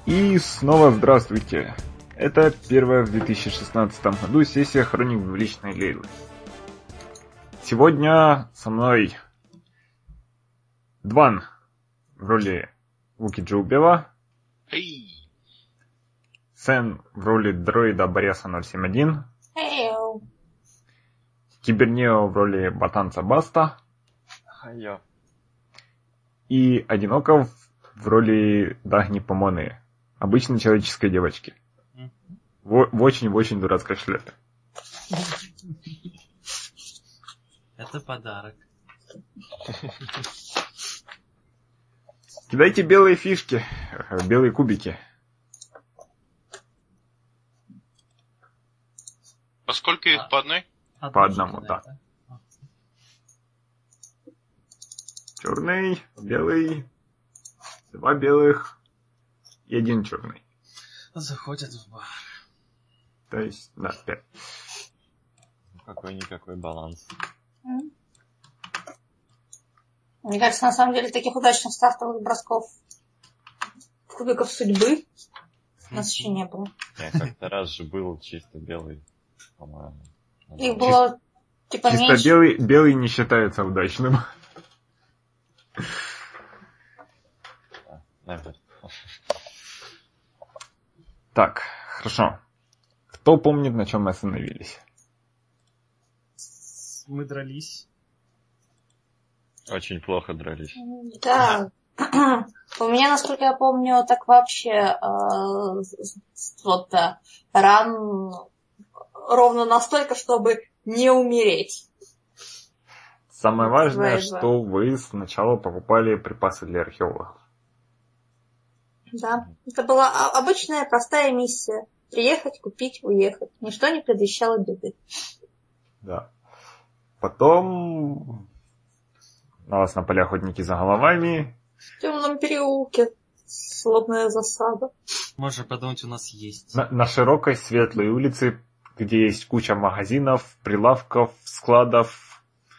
И снова здравствуйте. Это первая в 2016 году сессия Хроник Двуличной Лейлы. Сегодня со мной Дван в роли Вуки Джоубева, Сен в роли дроида Бориса 071, Кибернео в роли ботанца Баста и Одиноков в роли Дагни Помоны, обычной человеческой девочки. В очень дурацкой шляпе. Это подарок. Кидайте белые фишки, белые кубики. А сколько их по одной? По одному, да. Черный, белый, два белых и один черный. Заходят в бар. То есть, да, 5. Какой-никакой баланс. Мне кажется, на самом деле, таких удачных стартовых бросков кубиков судьбы у нас еще не было. Я как-то раз же был чисто белый, по-моему. Их было типа чисто меньше. белый не считается удачным. Наверное. Так, хорошо. Кто помнит, на чем мы остановились? Мы дрались. Очень плохо дрались. Да. У меня, насколько я помню, так вообще ран ровно настолько, чтобы не умереть. Самое важное, 2-2. что вы сначала покупали припасы для археологов. Да. Это была обычная простая миссия. Приехать, купить, уехать. Ничто не предвещало беды. Да. Потом на вас напали охотники за головами. В темном переулке. Злобная засада. Можно подумать, у нас есть. На широкой светлой улице, где есть куча магазинов, прилавков, складов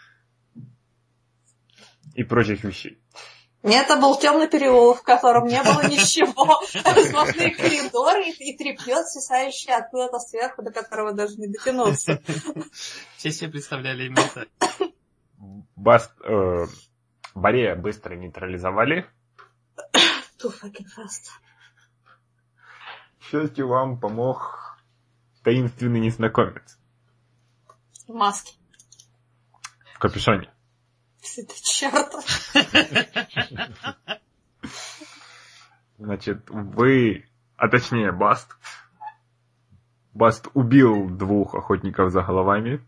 и прочих вещей. Нет, это был темный переулок, в котором не было ничего. Сплошные коридоры и тряпье, свисающее откуда-то сверху, до которого даже не дотянуться. Все себе представляли именно это. Борея быстро нейтрализовали. Too fucking fast. К счастью, вам помог таинственный незнакомец. В маске. В капюшоне. Это черт. Значит, точнее Баст. Баст убил 2 охотников за головами.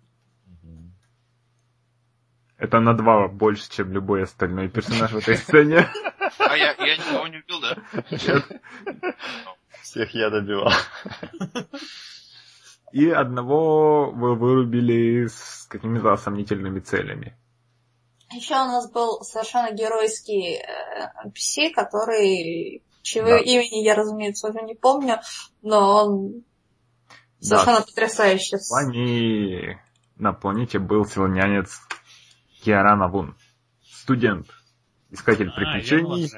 Это на 2 больше, чем любой остальной персонаж в этой сцене. А я никого не убил, да? Нет. Всех я добивал. И одного вы вырубили с какими-то сомнительными целями. Еще у нас был совершенно геройский NPC, который, чего имени я, разумеется, уже не помню, но он совершенно потрясающий. С вами на планете был силонянец Киарана Вун. Студент, искатель приключений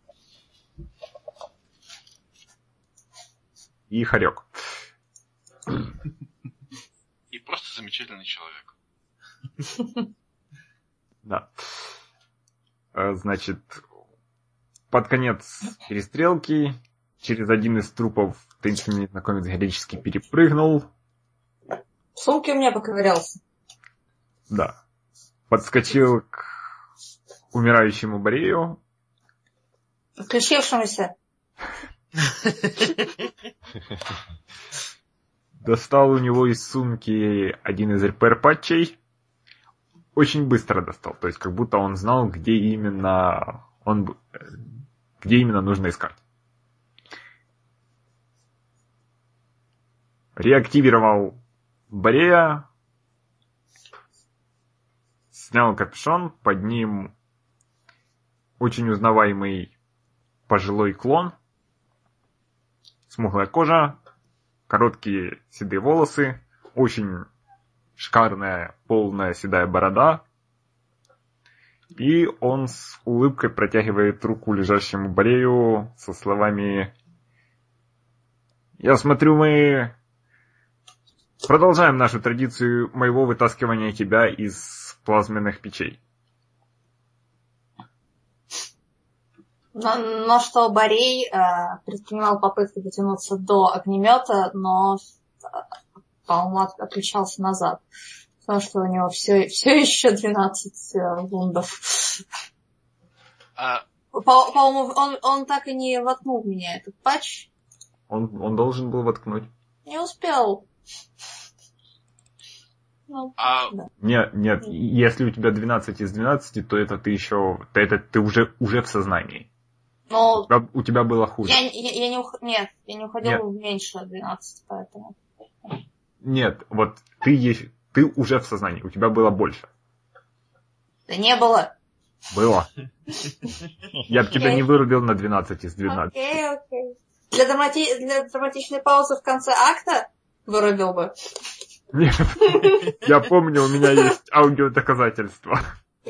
и хорек. И просто замечательный человек. Да. Значит, под конец перестрелки через один из трупов таинственный незнакомец героически перепрыгнул. В сумке у меня поковырялся. Да. Подскочил к умирающему Борею. Включившемуся. Достал у него из сумки один из РПР-патчей. Очень быстро достал. То есть, как будто он знал, где именно нужно искать. Реактивировал Борея. Снял капюшон. Под ним очень узнаваемый пожилой клон. Смуглая кожа. Короткие седые волосы. Очень шикарная, полная седая борода. И он с улыбкой протягивает руку лежащему Борею со словами: Я смотрю, мы продолжаем нашу традицию моего вытаскивания тебя из плазменных печей. Но что Борей предпринимал попытки дотянуться до огнемета, но, по-моему, отключался назад. Потому что у него все еще 12 вундов. По-моему, он так и не воткнул в меня этот патч. Он должен был воткнуть. Не успел. Ну, Да. Нет, если у тебя 12 из 12, то это ты еще... ты уже в сознании. Но У тебя было хуже. я не уходил меньше 12, поэтому... Нет, вот ты уже в сознании, у тебя было больше. Да не было. Было. Я бы тебя не вырубил на 12 из 12. Окей. Для драматичной паузы в конце акта вырубил бы. Нет, я помню, у меня есть аудиодоказательства.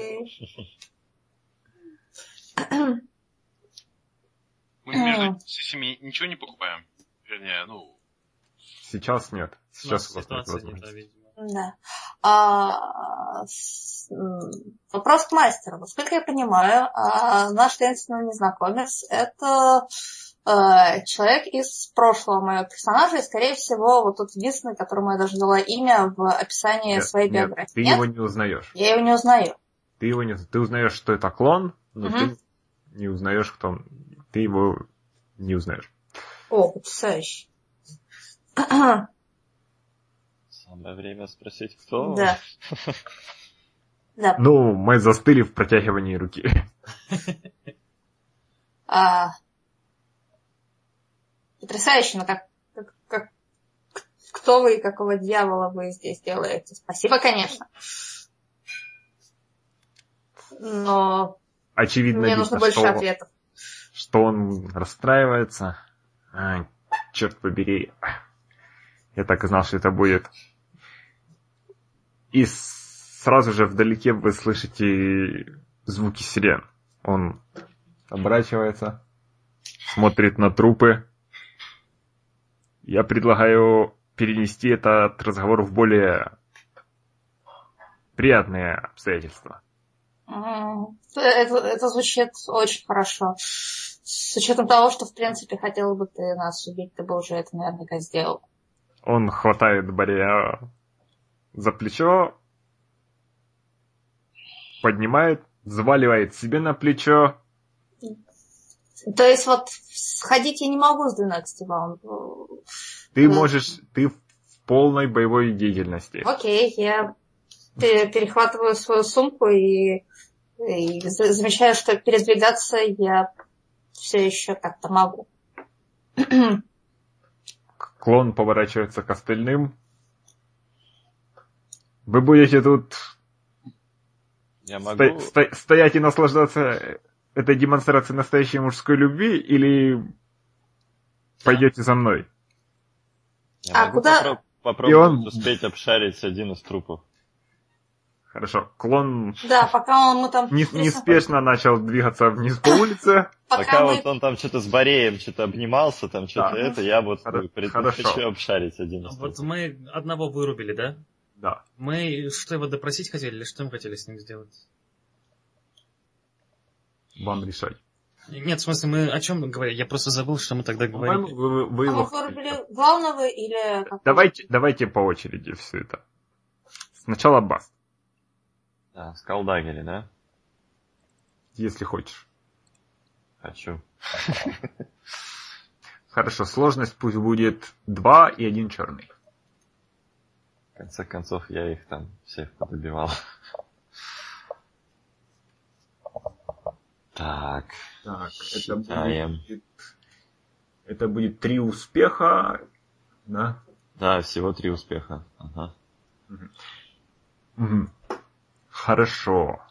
Мы между сессиями ничего не покупаем? Вернее, Сейчас нет. Сейчас у вас нет ситуация не та, возможности. видимо. Да. Вопрос к мастеру. Насколько я понимаю, наш таинственный незнакомец — это человек из прошлого моего персонажа, и, скорее всего, вот тот единственный, которому я даже дала имя в описании своей биографии. Ты его не узнаешь. Я его не узнаю. Ты узнаешь, что это клон, но ты не узнаешь, кто он. Ты его не узнаешь. О, потрясающе. Самое время спросить, кто? Да. Да. Ну, мы застыли в протягивании руки. Потрясающе, но кто вы и какого дьявола вы здесь делаете? Спасибо, конечно. Но Очевидно, мне нужно больше ответов. Что он расстраивается. Черт побери. Я так и знал, что это будет. И сразу же вдалеке вы слышите звуки сирен. Он оборачивается, смотрит на трупы. Я предлагаю перенести этот разговор в более приятные обстоятельства. Это звучит очень хорошо. С учетом того, что, в принципе, хотел бы ты нас убить, ты бы уже это наверняка сделал. Он хватает Боря за плечо, поднимает, взваливает себе на плечо. То есть вот сходить я не могу с 12 ваунд. Ты в полной боевой деятельности. Окей, я перехватываю свою сумку и замечаю, что передвигаться я все еще как-то могу. Клон поворачивается к остальным. Вы будете тут стоять и наслаждаться этой демонстрацией настоящей мужской любви или пойдете за мной? Я могу куда? попробовать успеть обшарить один из трупов. Хорошо. Клон Да, пока мы там... неспешно начал двигаться вниз по улице. Пока вот он там что-то с Бореем что-то обнимался, там что-то я вот хочу обшарить один из трупов. Вот мы одного вырубили, да? Да. Мы что, его допросить хотели или что мы хотели с ним сделать? Вам решать. Нет, в смысле, мы о чем говорим? Я просто забыл, что мы тогда говорили. Вы мы вырубили главного или... Давайте по очереди все это. Сначала Баст. Да, Скалдагери, да? Если хочешь. Хочу. Хорошо, сложность пусть будет 2 и 1 черный. В конце концов, я их там всех подобивал. Так, это будет 3 успеха, да? Да, всего 3 успеха. Ага. Угу. Хорошо.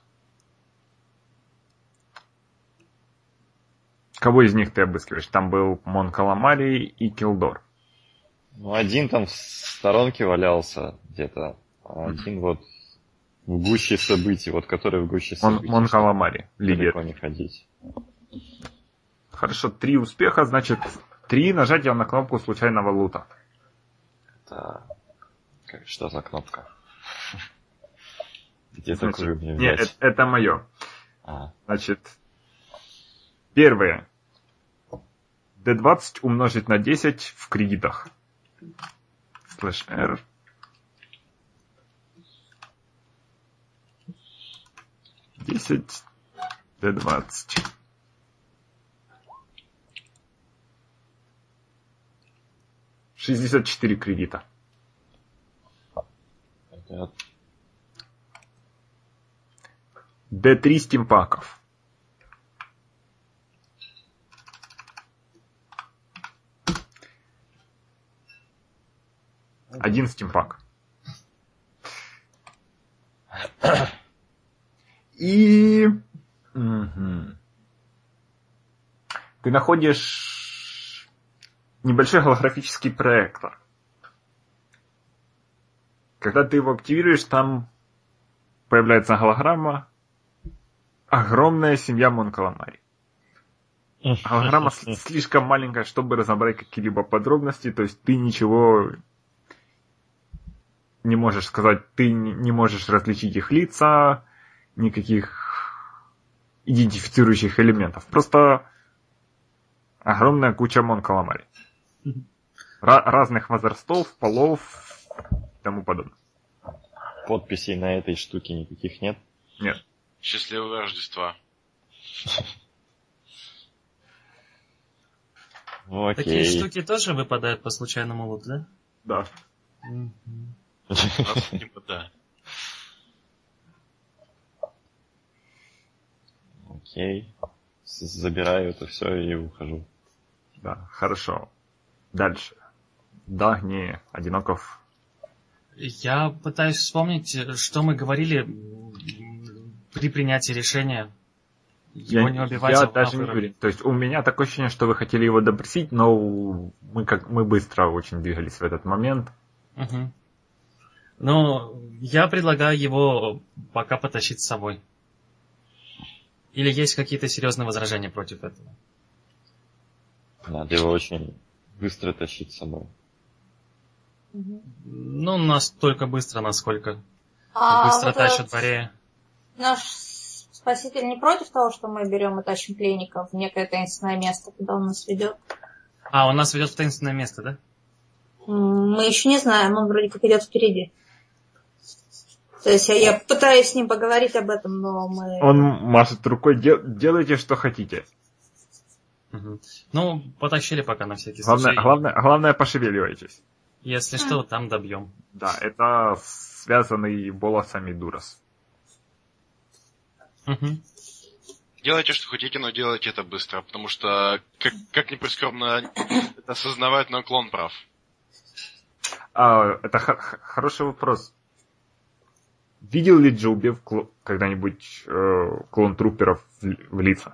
Кого из них ты обыскиваешь? Там был Мон Каламари и Килдор. Ну, один там в сторонке валялся где-то, а один вот в гуще событий, вот который в гуще событий. Мон Каламари, лидер. Далеко не ходить. Хорошо, 3 успеха, значит, 3 нажатия на кнопку случайного лута. Это... Что за кнопка? Где Значит, такую мне нет, взять? это мое. А, Значит, первое. D20 умножить на 10 в кредитах. /R. Десять D20. $64 кредита. это D3 стимпаков. Один стимпак. И... Ты находишь небольшой голографический проектор. Когда ты его активируешь, там появляется голограмма «Огромная семья Мон Каламари». Голограмма слишком маленькая, чтобы разобрать какие-либо подробности, то есть ты ничего не можешь сказать, ты не можешь различить их лица, никаких идентифицирующих элементов. Просто огромная куча Мон Каламари. Разных возрастов, полов и тому подобное. подписей на этой штуке никаких нет? Нет. Счастливого Рождества. Окей. Такие штуки тоже выпадают по случайному луту, да? Да. Типа, да. Окей. Забираю это все и ухожу. Да, хорошо. Дальше. Дагни, Одиноков. Я пытаюсь вспомнить, что мы говорили при принятии решения. Его не убивать. Я даже не уверен. То есть у меня такое ощущение, что вы хотели его допросить, но мы быстро очень двигались в этот момент. Угу. Но я предлагаю его пока потащить с собой. Или есть какие-то серьезные возражения против этого? Надо его очень быстро тащить с собой. Ну, настолько быстро, насколько А быстро вот тащат Борея. наш спаситель не против того, что мы берем и тащим пленников в некое таинственное место, куда он нас ведет? А, он нас ведет в таинственное место, да? Мы еще не знаем, он вроде как идет впереди. То есть я пытаюсь с ним поговорить об этом, но мы... Он машет рукой, делайте, что хотите. Угу. Ну, потащили пока на всякий случай. Главное, пошевеливайтесь. Если что, там добьем. Да, это связанный волосами Дурас. Угу. Делайте, что хотите, но делайте это быстро, потому что, как ни прискорбно это осознавать, но клон прав. Это хороший вопрос. Видел ли Джоуби когда-нибудь клон труперов в лица?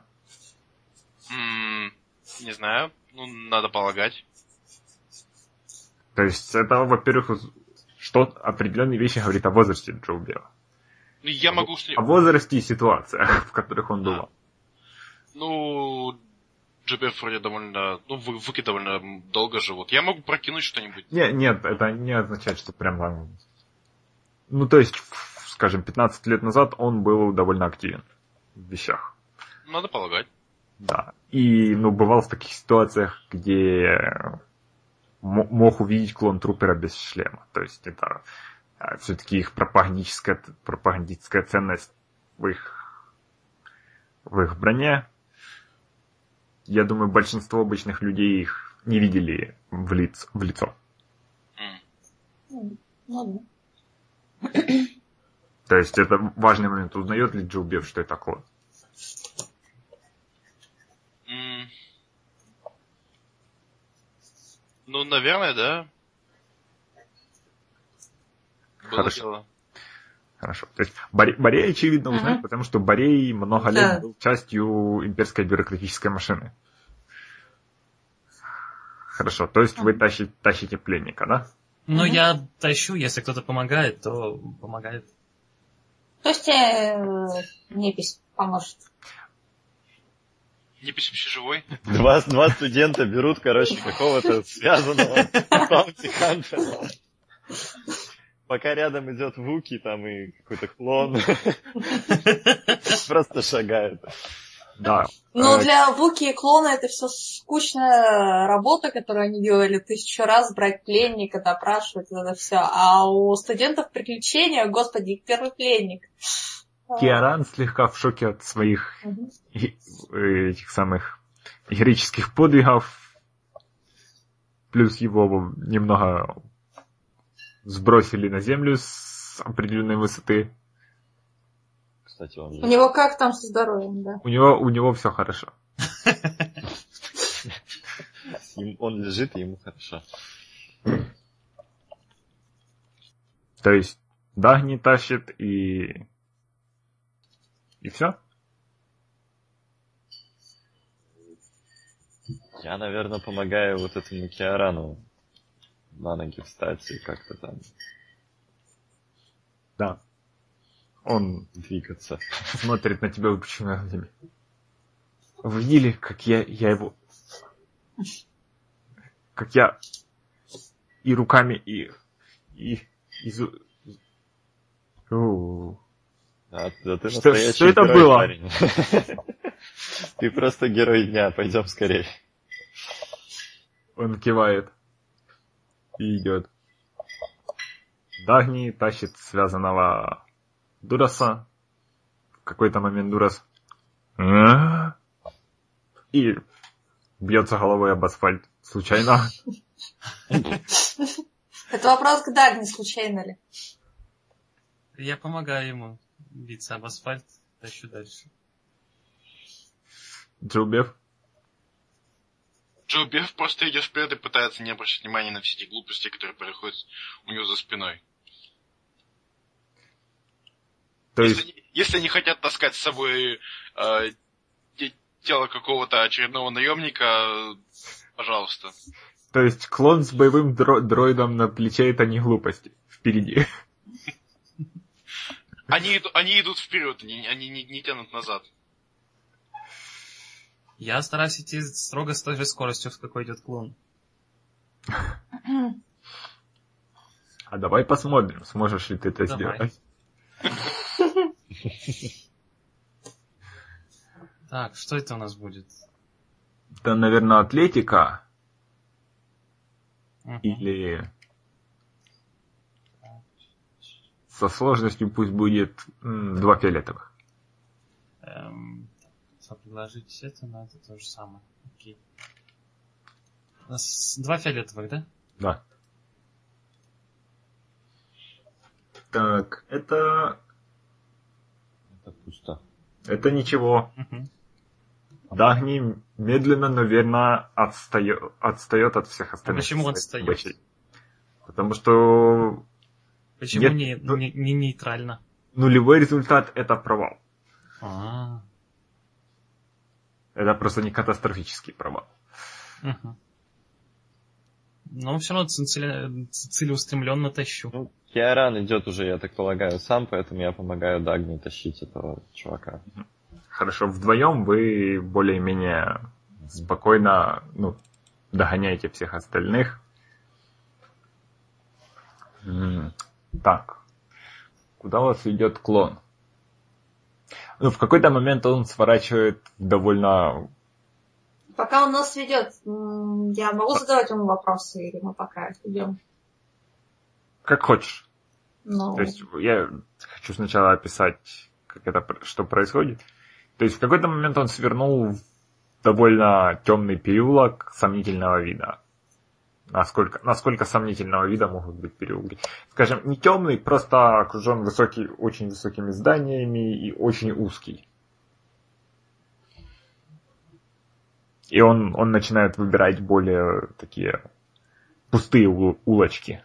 Не знаю, ну, надо полагать. То есть это, во-первых, что определенные вещи говорит о возрасте Джоуби. Ну, я могу... О возрасте и ситуациях, в которых он бывал. Ну, Джобев вроде довольно... Ну, Вуки довольно долго живут. Я могу прокинуть что-нибудь. Нет, это не означает, что прям там... Ну, то есть, скажем, 15 лет назад он был довольно активен в вещах. Надо полагать. Да. И, бывал в таких ситуациях, где мог увидеть клон трупера без шлема. То есть, это все-таки их пропагандистская ценность в их броне. Я думаю, большинство обычных людей их не видели в лицо. То есть это важный момент. Узнает ли Джоубев, что это клон? Ну, наверное, да. Хорошо. Хорошо. То есть Борей, очевидно, узнает, потому что Борей много лет был частью имперской бюрократической машины. Хорошо. То есть вы тащите пленника, да? Ну, я тащу, если кто-то помогает, то помогает. То есть непись поможет. Не пишущий живой? Два студента берут, короче, какого-то связанного Bounty Hunter. Пока рядом идет Вуки там и какой-то клон. Просто шагает. Да. Ну, для Вуки и клона это все скучная работа, которую они делали 1000 раз, брать пленника, допрашивать, это все. А у студентов приключения, господи, их первый пленник. Киаран слегка в шоке от своих этих самых героических подвигов. Плюс его немного сбросили на землю с определенной высоты. Кстати, он У него как там со здоровьем, да? У него все хорошо. Он лежит, и ему хорошо. То есть Дагни тащит и все? Я, наверное, помогаю вот этому Киарану на ноги встать и как-то там Да. Он двигаться. смотрит на тебя выпущенными глазами. Вы видели, как я его... Как я и руками, и Да ты Что настоящий это герой, было? парень. Ты просто герой дня, пойдем скорее. Он кивает и идет. Дагни тащит связанного Дураса. В какой-то момент Дурас и бьется головой об асфальт. Случайно. Это вопрос к Дагни, случайно ли? Я помогаю ему биться об асфальт, тащу дальше. Джилбев. Джо Беф просто идет вперед и пытается не обращать внимания на все эти глупости, которые происходят у него за спиной. То есть, Если они хотят таскать с собой тело какого-то очередного наемника, пожалуйста. то есть клон с боевым дроидом на плече — это не глупости. Впереди. Они идут вперед, они не тянут назад. Я стараюсь идти строго с той же скоростью, с какой идет клон. А давай посмотрим, сможешь ли ты это Давай. сделать. Так, что это у нас будет? Это, наверное, атлетика Мгм. или со сложностью пусть будет 2 фиолетовых. Что предложить это, но это то же самое. Окей. У нас 2 фиолетовых, да? Да. Так, это пусто. Это ничего. Мгм. Дагни медленно, но верно отстает от всех остальных. почему отстает? бачей. Потому что Почему Нет, не нейтрально? нулевой результат — это провал. А, Это просто не катастрофический провал. мгм. Но все равно целеустремленно тащу. Ну, Киаран идет уже, я так полагаю, сам, поэтому я помогаю Дагни тащить этого чувака. Хорошо, вдвоем вы более-менее спокойно догоняете всех остальных. Так. Куда у вас идет клон? В какой-то момент он сворачивает в довольно... Пока он нас ведет, я могу задавать ему вопросы, или мы пока идем? Как хочешь. Ну, То есть я хочу сначала описать, что происходит. То есть в какой-то момент он свернул в довольно темный переулок сомнительного вида. Насколько сомнительного вида могут быть переулки? Скажем, не темный, просто окружен очень высокими зданиями и очень узкий. И он начинает выбирать более такие пустые улочки.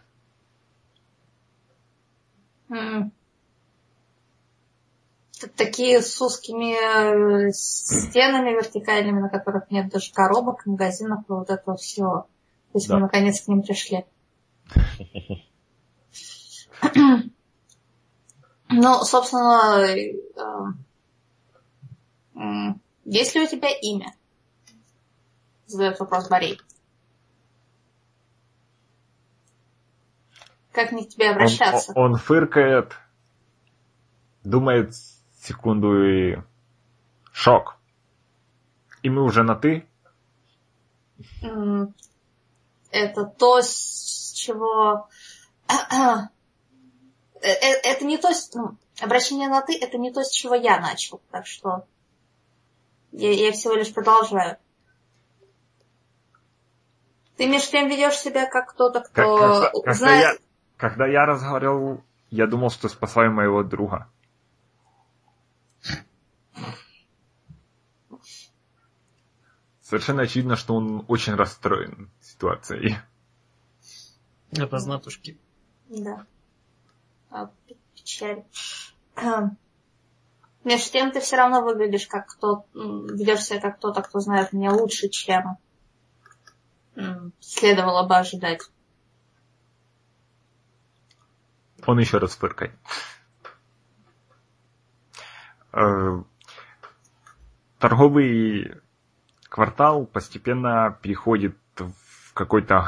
такие с узкими стенами вертикальными, на которых нет даже коробок, магазинов и вот этого всего. То есть Да. мы наконец к ним пришли. Ну, собственно, есть ли у тебя имя? Задает вопрос Борей. Как мне к тебе обращаться? Он фыркает, думает секунду и... Шок. И мы уже на «ты»? Это то, с чего... Это не то... Обращение на «ты» — это не то, с чего я начал. Так что я всего лишь продолжаю. Ты между тем ведешь себя как кто-то, кто знает... Когда я разговаривал, я думал, что спасаю моего друга. Совершенно очевидно, что он очень расстроен ситуацией. Это знатушки. Да. Печаль. Между тем ты все равно выглядишь как кто... Ведешь себя как кто-то, кто знает меня лучше, чем следовало бы ожидать. Он еще раз фыркает. Торговый квартал постепенно переходит в какой-то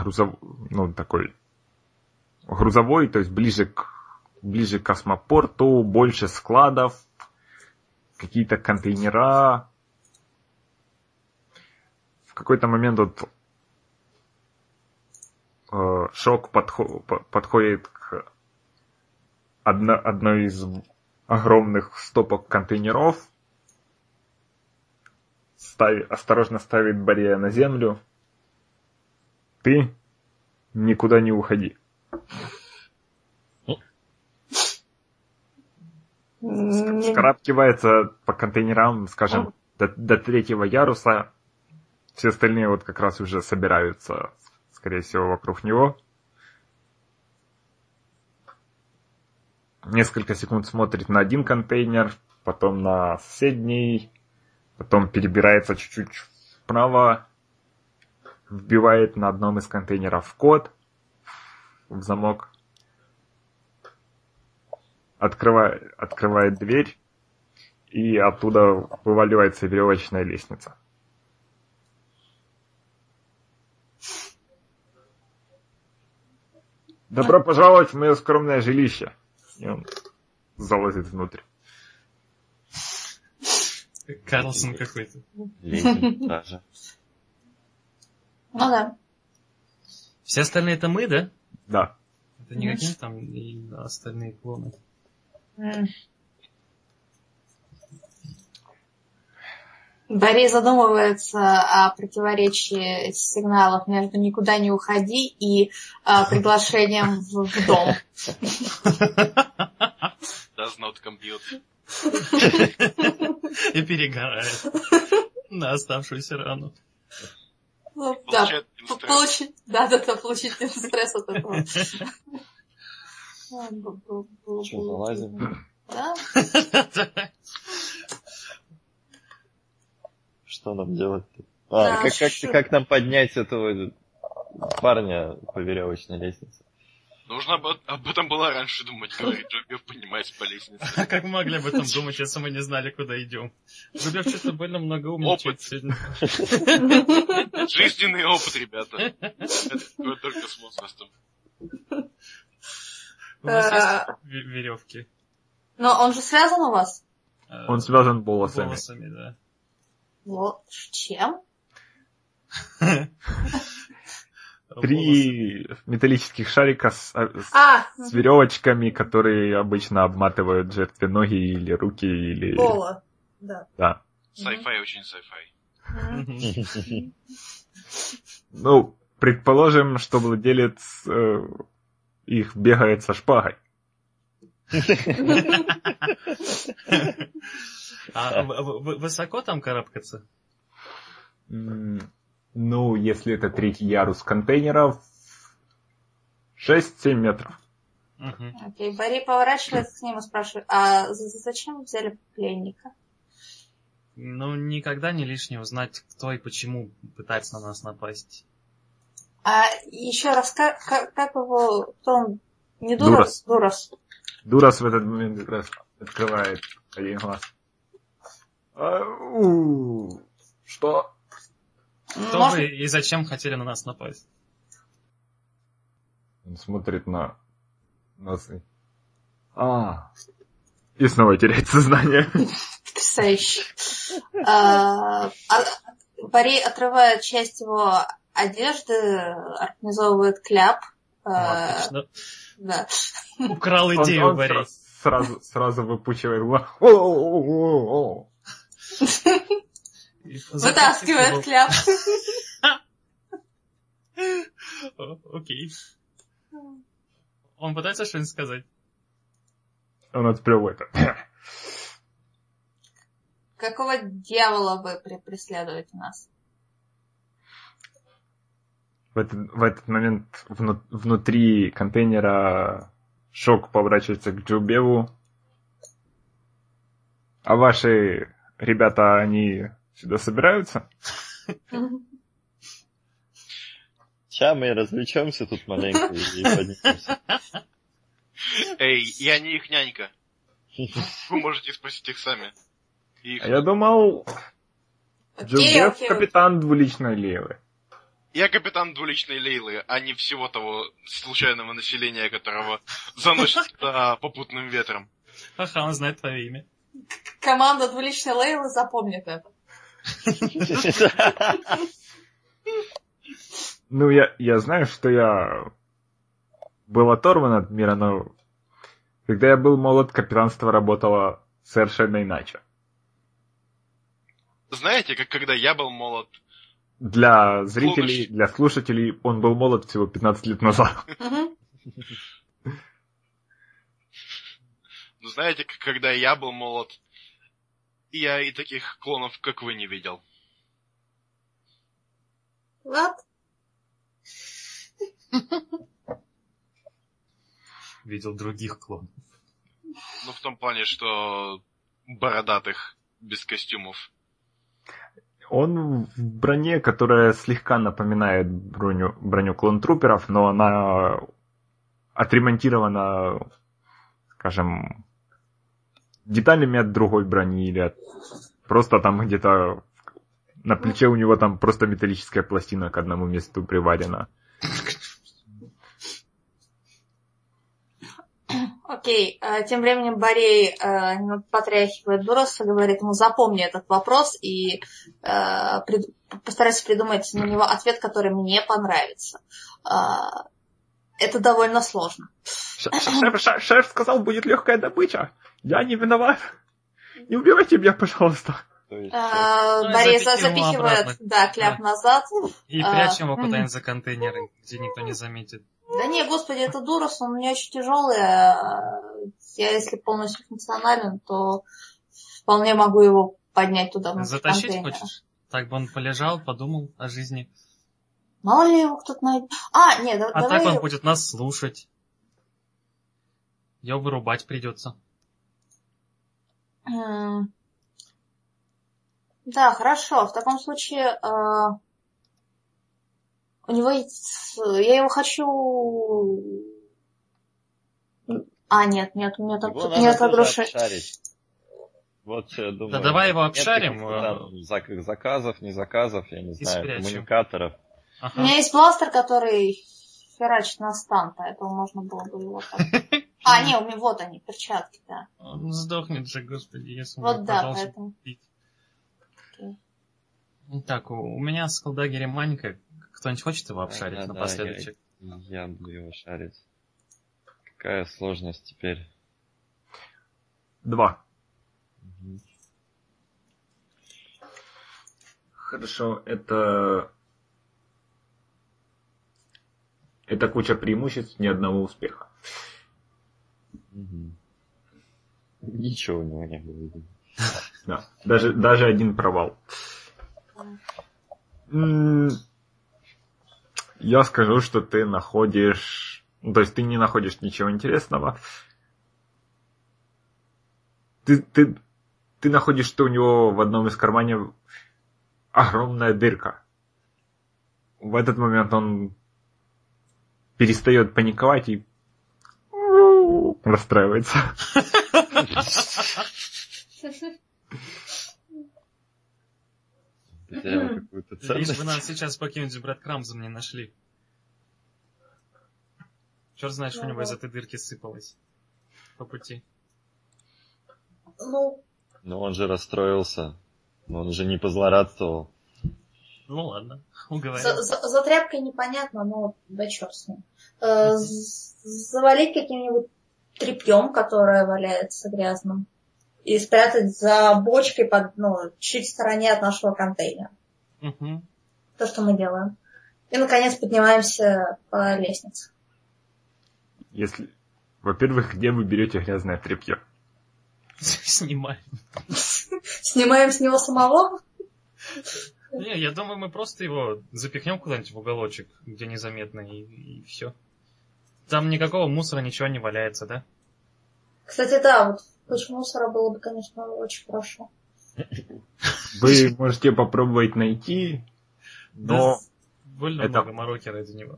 грузовой, то есть ближе к космопорту, больше складов, какие-то контейнера. В какой-то момент Шок подходит к одной из огромных стопок контейнеров, осторожно ставит Боря на землю. Ты никуда не уходи. Вскарабкивается по контейнерам, скажем, до 3-го яруса. Все остальные вот как раз уже собираются, скорее всего, вокруг него. Несколько секунд смотрит на один контейнер, потом на соседний, потом перебирается чуть-чуть вправо, вбивает на одном из контейнеров код в замок, открывает дверь, и оттуда вываливается веревочная лестница. Добро пожаловать в мое скромное жилище. И он залазит внутрь. Карлсон какой-то. Лезет даже. Ну да. Все остальные это мы, да? Да. Это не какие там и остальные клоны. Борис задумывается о противоречии сигналов между «никуда не уходи» и приглашением в дом. Does not compute. И перегорает на оставшуюся рану. Ну, да, Получает получить стресс от этого. Что, залазим? Да? Что нам делать? Да, Как нам поднять этого парня по веревочной лестнице? Нужно об этом было раньше думать, говорит Жобев, поднимаясь по лестнице. А как мы могли об этом думать, если мы не знали, куда идем? Жубев что-то больно много умничает сегодня. Жизненный опыт, ребята. Это только с возрастом. У нас есть веревки. Но он же связан у вас? Он связан волосами. Волосами, да. Вот. Чем? 3 металлических шарика с веревочками, которые обычно обматывают жертве ноги или руки, или... Пола. Да. Да. Sci-fi очень sci-fi. Ну, предположим, что владелец их бегает со шпагой. А высоко там карабкаться? Ну, если это 3-й ярус контейнеров, 6-7 метров. Окей, Борис поворачивается к нему и спрашивает, а зачем взяли пленника? Ну, никогда не лишнее узнать, кто и почему пытается на нас напасть. А еще раз, как его, кто он? Не Дурас? Дурас. Дурас в этот момент как раз открывает один глаз. Что? Кто Может, вы и зачем хотели на нас напасть? Он смотрит на нас и... И снова теряет сознание. потрясающе. Борей отрывает часть его одежды, организовывает кляп. Отлично. Да. Украл идею, Он Борей. сразу выпучивает глаза. Вытаскивает кляп. Окей. Он пытается что-нибудь сказать? Он отплел это. Какого дьявола вы преследуете нас? В этот момент внутри контейнера Шок поворачивается к Джубеву. А ваши ребята, они сюда собираются? Сейчас мы развлечемся тут маленько и поднимемся. Эй, я не их нянька. Вы можете спросить их сами. А я думал, Джубев Окей. капитан двуличной Лейлы. Я капитан двуличной Лейлы, а не всего того случайного населения, которого заносит попутным ветром. Ага, он знает твое имя. Команда двуличной Лейлы запомнит это. Ну, я знаю, что я был оторван от мира, но когда я был молод, капитанство работало совершенно иначе. Знаете, как когда я был молод, Для зрителей, для слушателей он был молод всего 15 лет назад. Мгм. ну знаете, как когда я был молод, я и таких клонов, как вы, не видел. Вот. Видел других клонов. Ну, в том плане, что бородатых, без костюмов. Он в броне, которая слегка напоминает броню клон-труперов, но она отремонтирована, скажем, деталями от другой брони или просто там где-то на плече у него там просто металлическая пластина к одному месту приварена. Окей. Тем временем Борей потряхивает Дуроса, говорит ему: запомни этот вопрос и постарайся придумать на него ответ, который мне понравится. Это довольно сложно. Шеф сказал, будет легкая добыча. Я не виноват. Не убивайте меня, пожалуйста. То есть, Борей запихиваем его запихивает обратно. кляп назад. И прячем его куда-нибудь за контейнеры, где никто не заметит. Да не, господи, это Дурос, он у меня очень тяжелый. Я, если полностью функционален, то вполне могу его поднять туда внутрь Затащить контейнера. хочешь? Так бы он полежал, подумал о жизни. Мало ли его кто-то найдет. Нет, А давай... так он будет нас слушать. Ее вырубать придется. Да, хорошо. В таком случае у него есть... Я его хочу... нет, у меня там его тут надо нет тоже огруши. обшарить. Вот что я думаю. Да давай его Нет обшарим. каких-то там заказов, не заказов, я не знаю, спрячем. коммуникаторов. У Ага. меня есть бластер, который херачит на стан, поэтому можно было бы его так... не, у меня вот они, перчатки, да. Он сдохнет же, господи, если он Вот да, продолжит поэтому... пить. Окей. Так, у меня скалдагерем маленькая. Кто-нибудь хочет его обшарить Да, напоследок? Я буду его шарить. Какая сложность теперь? 2. Мгм. Хорошо, это куча преимуществ, ни одного успеха. Мгм. Ничего у него не было. Да, даже один провал. Я скажу, что ты находишь... То есть ты не находишь ничего интересного. Ты находишь, что у него в одном из карманов огромная дырка. В этот момент он перестает паниковать и расстраивается. потерял какую-то Лишь ценность. бы нас сейчас по каким-нибудь брэдкрамзам не нашли. Черт знает, что у него из этой дырки сыпалось по пути. Ну, Но он же расстроился. Но он же не позлорадствовал. Ну ладно, уговорил. за тряпкой непонятно, но да черт с ним. Завалить каким-нибудь тряпьем, которое валяется грязным, и спрятать за бочкой чуть в стороне от нашего контейнера. Угу. То, что мы делаем. И, наконец, поднимаемся по лестнице. Во-первых, где вы берете грязное тряпье? Снимаем. Снимаем с него самого? Не, я думаю, мы просто его запихнем куда-нибудь в уголочек, где незаметно, и все. Там никакого мусора, ничего не валяется, да? Кстати, да, вот куча мусора было бы, конечно, очень хорошо. Вы можете попробовать найти, но... Больно много мороки ради него.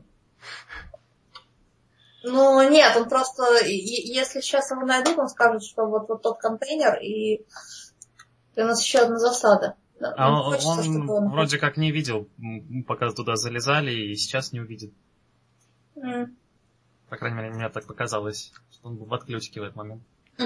Ну, нет, он просто... Если сейчас его найдут, он скажет, что вот тот контейнер, и у нас еще одна засада. А он вроде как не видел, пока туда залезали, и сейчас не увидит. По крайней мере, мне так показалось, что он был в отключке в этот момент.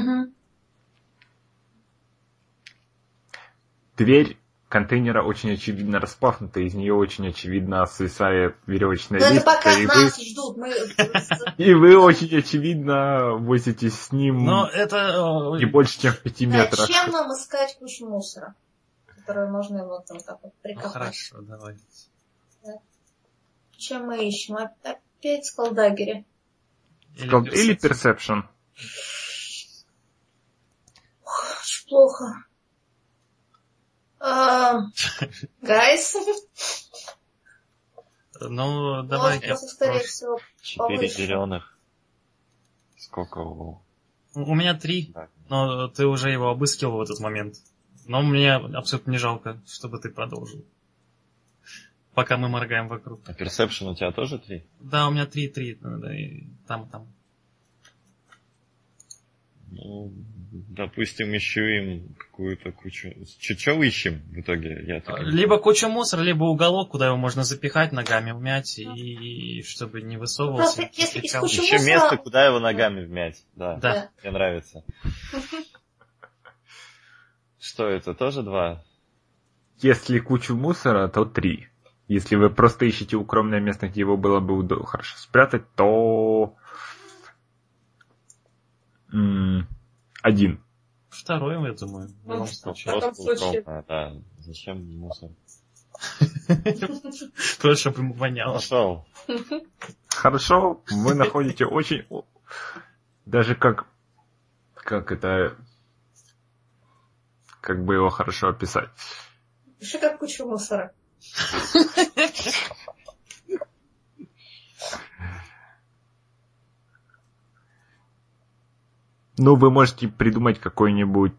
Дверь контейнера очень очевидно распахнута, из нее очень очевидно свисает веревочная лист. Но это пока нас ждут. И вы очень очевидно возитесь с ним не больше, чем в 5 метрах. Чем нам искать кучу мусора, которую можно вот так вот прикопать? Хорошо, давай. Чем мы ищем? Опять скалдагери. Или персепшн. Очень плохо. Гайс. Ну, давай я скорее всего, 4 зеленых. Сколько у... У меня 3, да. Но ты уже его обыскивал в этот момент. Но мне абсолютно не жалко, чтобы ты продолжил. Пока мы моргаем вокруг. А персепшн у тебя тоже 3? Да, у меня 3, да, и там. Ну, допустим, ищем какую-то кучу... Что ищем в итоге? Либо кучу мусора, либо уголок, куда его можно запихать, ногами вмять, и чтобы не высовывался. Еще место, куда его ногами вмять. Да. Мне нравится. Что это, тоже 2? Если кучу мусора, то 3. Если вы просто ищете укромное место, где его было бы хорошо спрятать, то... 1. Второй, я думаю, в любом случае. Просто укромное, да. Зачем мусор? Просто, чтобы ему воняло. Нашел. Хорошо, вы находите очень... Даже как это... Как бы его хорошо описать? Пиши как кучу мусора. Ну, вы можете придумать какой-нибудь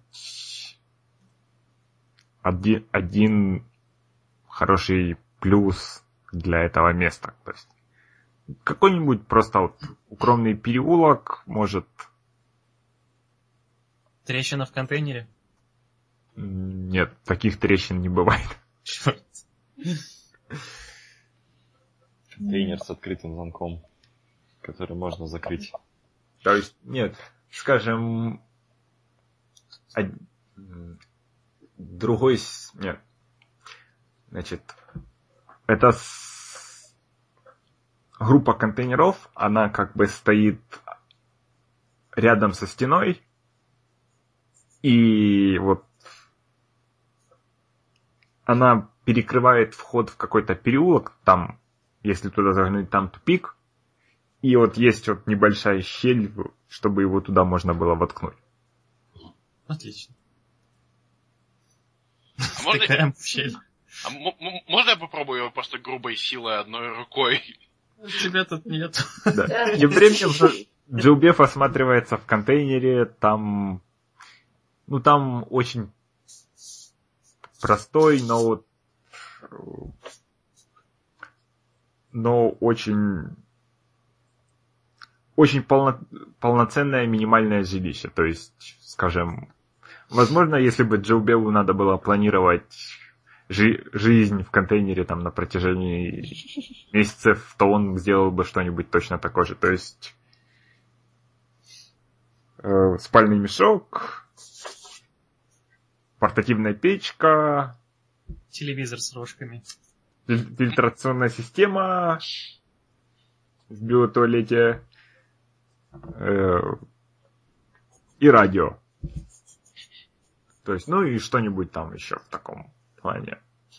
один хороший плюс для этого места. То есть какой-нибудь просто вот укромный переулок, может... Трещина в контейнере? Нет, таких трещин не бывает. Черт. Контейнер с открытым замком, который можно закрыть. То есть, нет, скажем, другой... Нет. Значит, это группа контейнеров, она как бы стоит рядом со стеной, и вот она перекрывает вход в какой-то переулок, там, если туда заглянуть, там тупик, и вот есть вот небольшая щель, чтобы его туда можно было воткнуть. Отлично. Можно... в щель. Можно я попробую его просто грубой силой одной рукой? Тебя тут нет. Да. Тем временем Джилбеф осматривается в контейнере, там... Ну, там очень простой, но очень полноценное минимальное жилище. То есть, скажем, возможно, если бы Джилбефу надо было планировать жизнь в контейнере там на протяжении месяцев, то он сделал бы что-нибудь точно такое же. То есть спальный мешок, портативная печка, Телевизор с рожками. фильтрационная система в биотуалете и радио. То есть, ну и что-нибудь там еще в таком плане.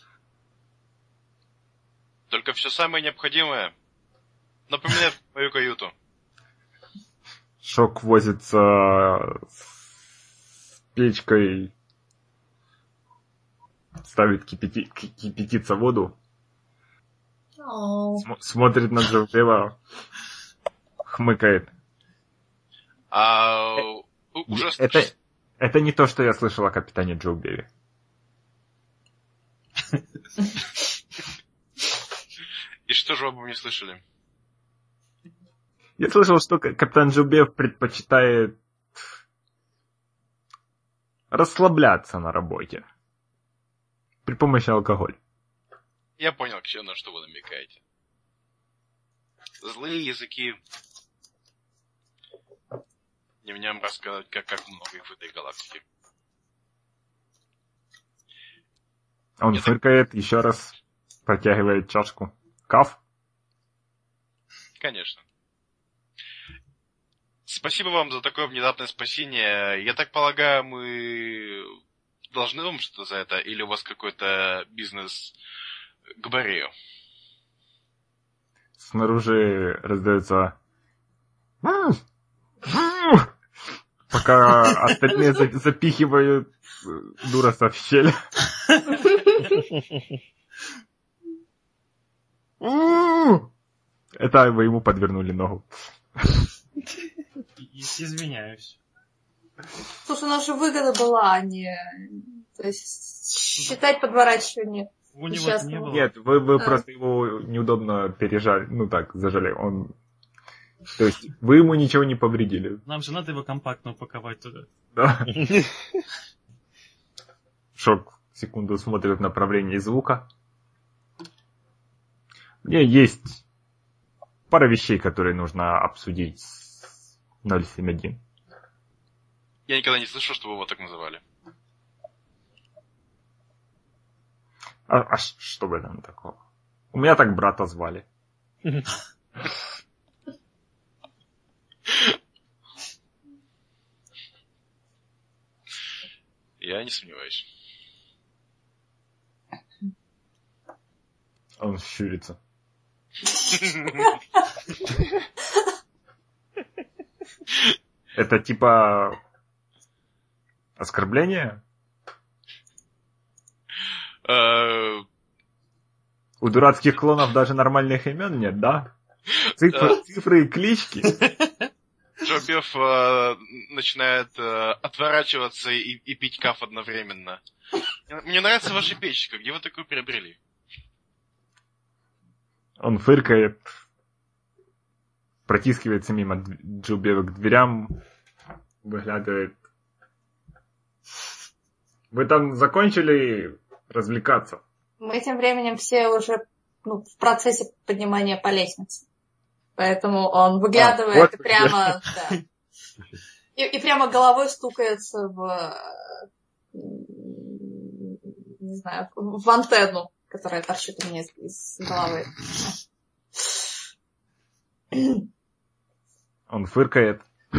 Только все самое необходимое. Напоминает мою каюту. Шок возится с печкой, ставит кипятиться воду, смотрит на Джоуэва, хмыкает. Уже... Это не то, что я слышал о капитане Джоубеве. И что же вы обо мне слышали? Я слышал, что капитан Джоубев предпочитает расслабляться на работе при помощи алкоголя. Я понял, на что вы намекаете. Злые языки. Не мне вам рассказать, как много их в этой галактике. Он фыркает, еще раз протягивает чашку. Каф? Конечно. Спасибо вам за такое внезапное спасение. Я так полагаю, мы должны вам что-то за это? Или у вас какой-то бизнес к Борею? Снаружи раздается... Пока остальные запихивают Дураса в щель. Это вы ему подвернули ногу. Извиняюсь. Слушай, у нас же выгода была, а не... То есть считать подворачивание. У него не было. Нет, вы просто его неудобно пережали. Ну так, зажали. То есть вы ему ничего не повредили. Нам же надо его компактно упаковать туда. Да. Шок секунду смотрит в направлении звука. Мне есть пара вещей, которые нужно обсудить с 071. Я никогда не слышал, что вы его так называли. А что в этом такого? У меня так брата звали. Я не сомневаюсь. Он щурится. Это типа оскорбление? У дурацких клонов даже нормальных имен нет, да? Цифры и клички. Джоубев начинает отворачиваться и пить каф одновременно. Мне нравится ваша печка. Где вы такую приобрели? Он фыркает, протискивается мимо Джоубева к дверям, выглядывает. Вы там закончили развлекаться? Мы тем временем все уже в процессе поднимания по лестнице. Поэтому он выглядывает вот и прямо... Да, и прямо головой стукается не знаю, в антенну, которая торчит у меня из головы. Он фыркает.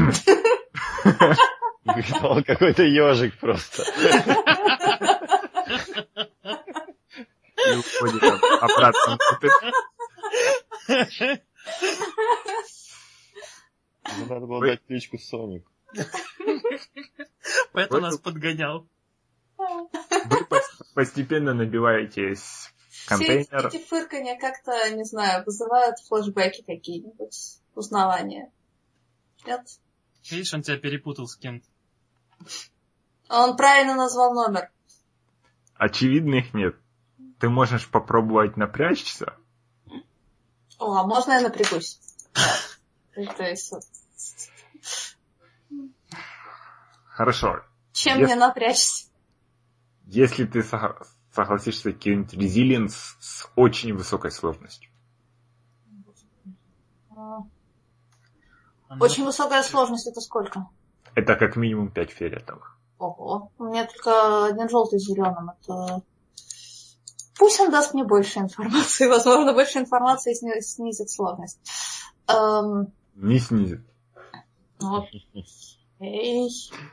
Он какой-то ежик просто. И уходит обратно. Ему надо было дать кличку Соник. Поэтому нас подгонял. Вы постепенно набиваетесь в контейнер. Все эти фырканья как-то, не знаю, вызывают флешбеки какие-нибудь, узнавания. Нет? Видишь, он тебя перепутал с кем-то. Он правильно назвал номер. Очевидных нет. Ты можешь попробовать напрячься. О, а можно я напрягусь? То есть... Хорошо. Чем мне напрячься? Если ты согласишься, какой-нибудь резилиенс с очень высокой сложностью. Очень высокая сложность, это сколько? Это как минимум 5 фиолетовых. Ого. У меня только один желтый с зеленым. Это... Пусть он даст мне больше информации. Возможно, больше информации снизит сложность. Не снизит. Окей.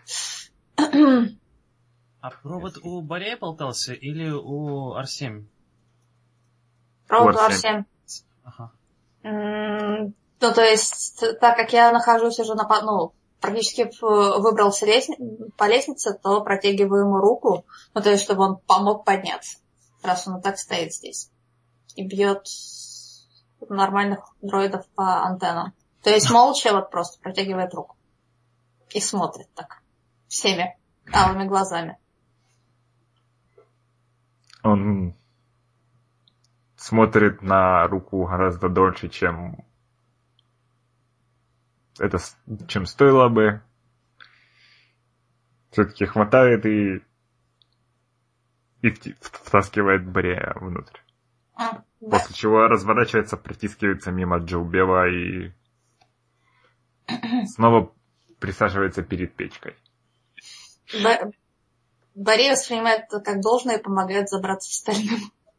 А провод у Борея болтался или у R7? Провод R7. R7. Ага. Ну, то есть, так как я нахожусь уже практически выбрался по лестнице, то протягиваю ему руку, ну, то есть, чтобы он помог подняться, раз он и так стоит здесь. И бьет нормальных дроидов по антеннам. То есть, молча вот просто протягивает руку. И смотрит так. Всеми алыми глазами. Он смотрит на руку гораздо дольше, чем стоило бы. Все-таки хватает и втаскивает Борея внутрь. Да. После чего разворачивается, протискивается мимо Джоубева и снова присаживается перед печкой. Борей воспринимает это как должное и помогает забраться в остальным.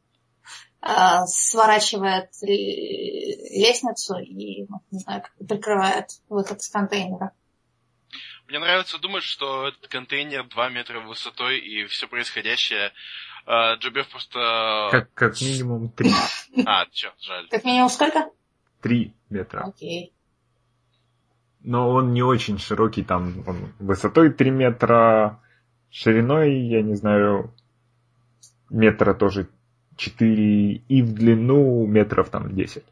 Сворачивает лестницу и, не знаю, прикрывает выход из контейнера. Мне нравится думать, что этот контейнер 2 метра высотой и все происходящее Джобев просто... Как минимум 3. Черт, жаль. Как минимум сколько? 3 метра. Окей. Но он не очень широкий, там он высотой 3 метра, шириной, я не знаю, метра тоже 4, и в длину метров там 10.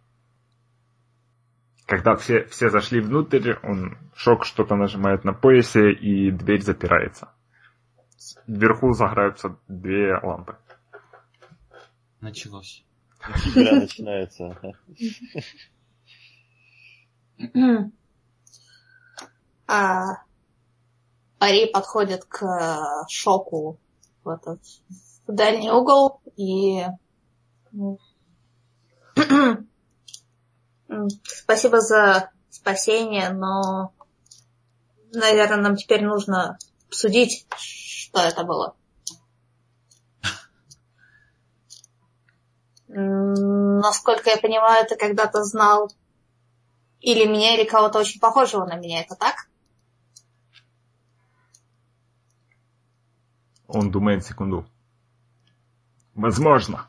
Когда все зашли внутрь, он шок что-то нажимает на поясе, и дверь запирается. Вверху загораются 2 лампы. Началось. Игра начинается. Пари подходит к Шоку в этот дальний угол и... Спасибо за спасение, но, наверное, нам теперь нужно обсудить, что это было. Насколько я понимаю, ты когда-то знал или меня, или кого-то очень похожего на меня, это так? Он думает секунду. Возможно.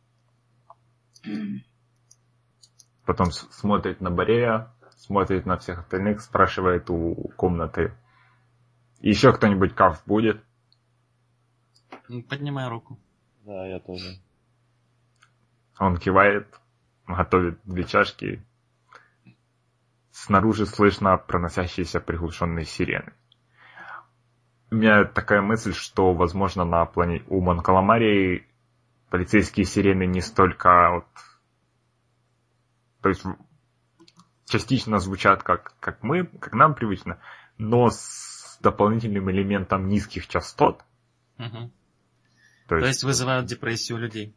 Потом смотрит на Борея, смотрит на всех остальных, спрашивает у комнаты. Еще кто-нибудь каф будет? Поднимай руку. Да, я тоже. Он кивает, готовит 2 чашки. Снаружи слышно проносящиеся приглушенные сирены. У меня такая мысль, что, возможно, у Монкаламарии полицейские сирены не столько... То есть частично звучат как нам привычно, но с дополнительным элементом низких частот. Угу. То есть вызывают депрессию у людей.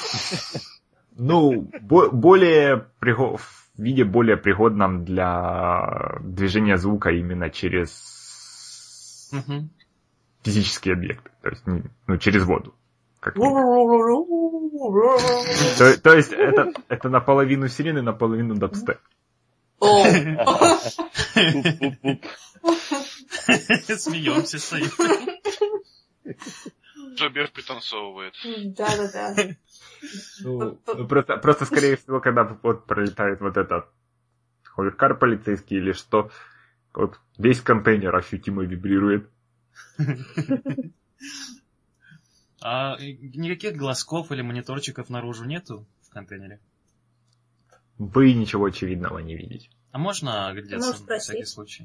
Ну, в виде более пригодном для движения звука именно через физические объекты, то есть через воду. То есть это наполовину сирены, наполовину дабстеп. Смеемся, стоим. Джобер пританцовывает. Да. Просто, скорее всего, когда вот пролетает вот этот ховеркар полицейский или что, вот весь контейнер ощутимо вибрирует. А никаких глазков или мониторчиков наружу нету в контейнере? Вы ничего очевидного не видите. А можно оглядеться на всякий случай?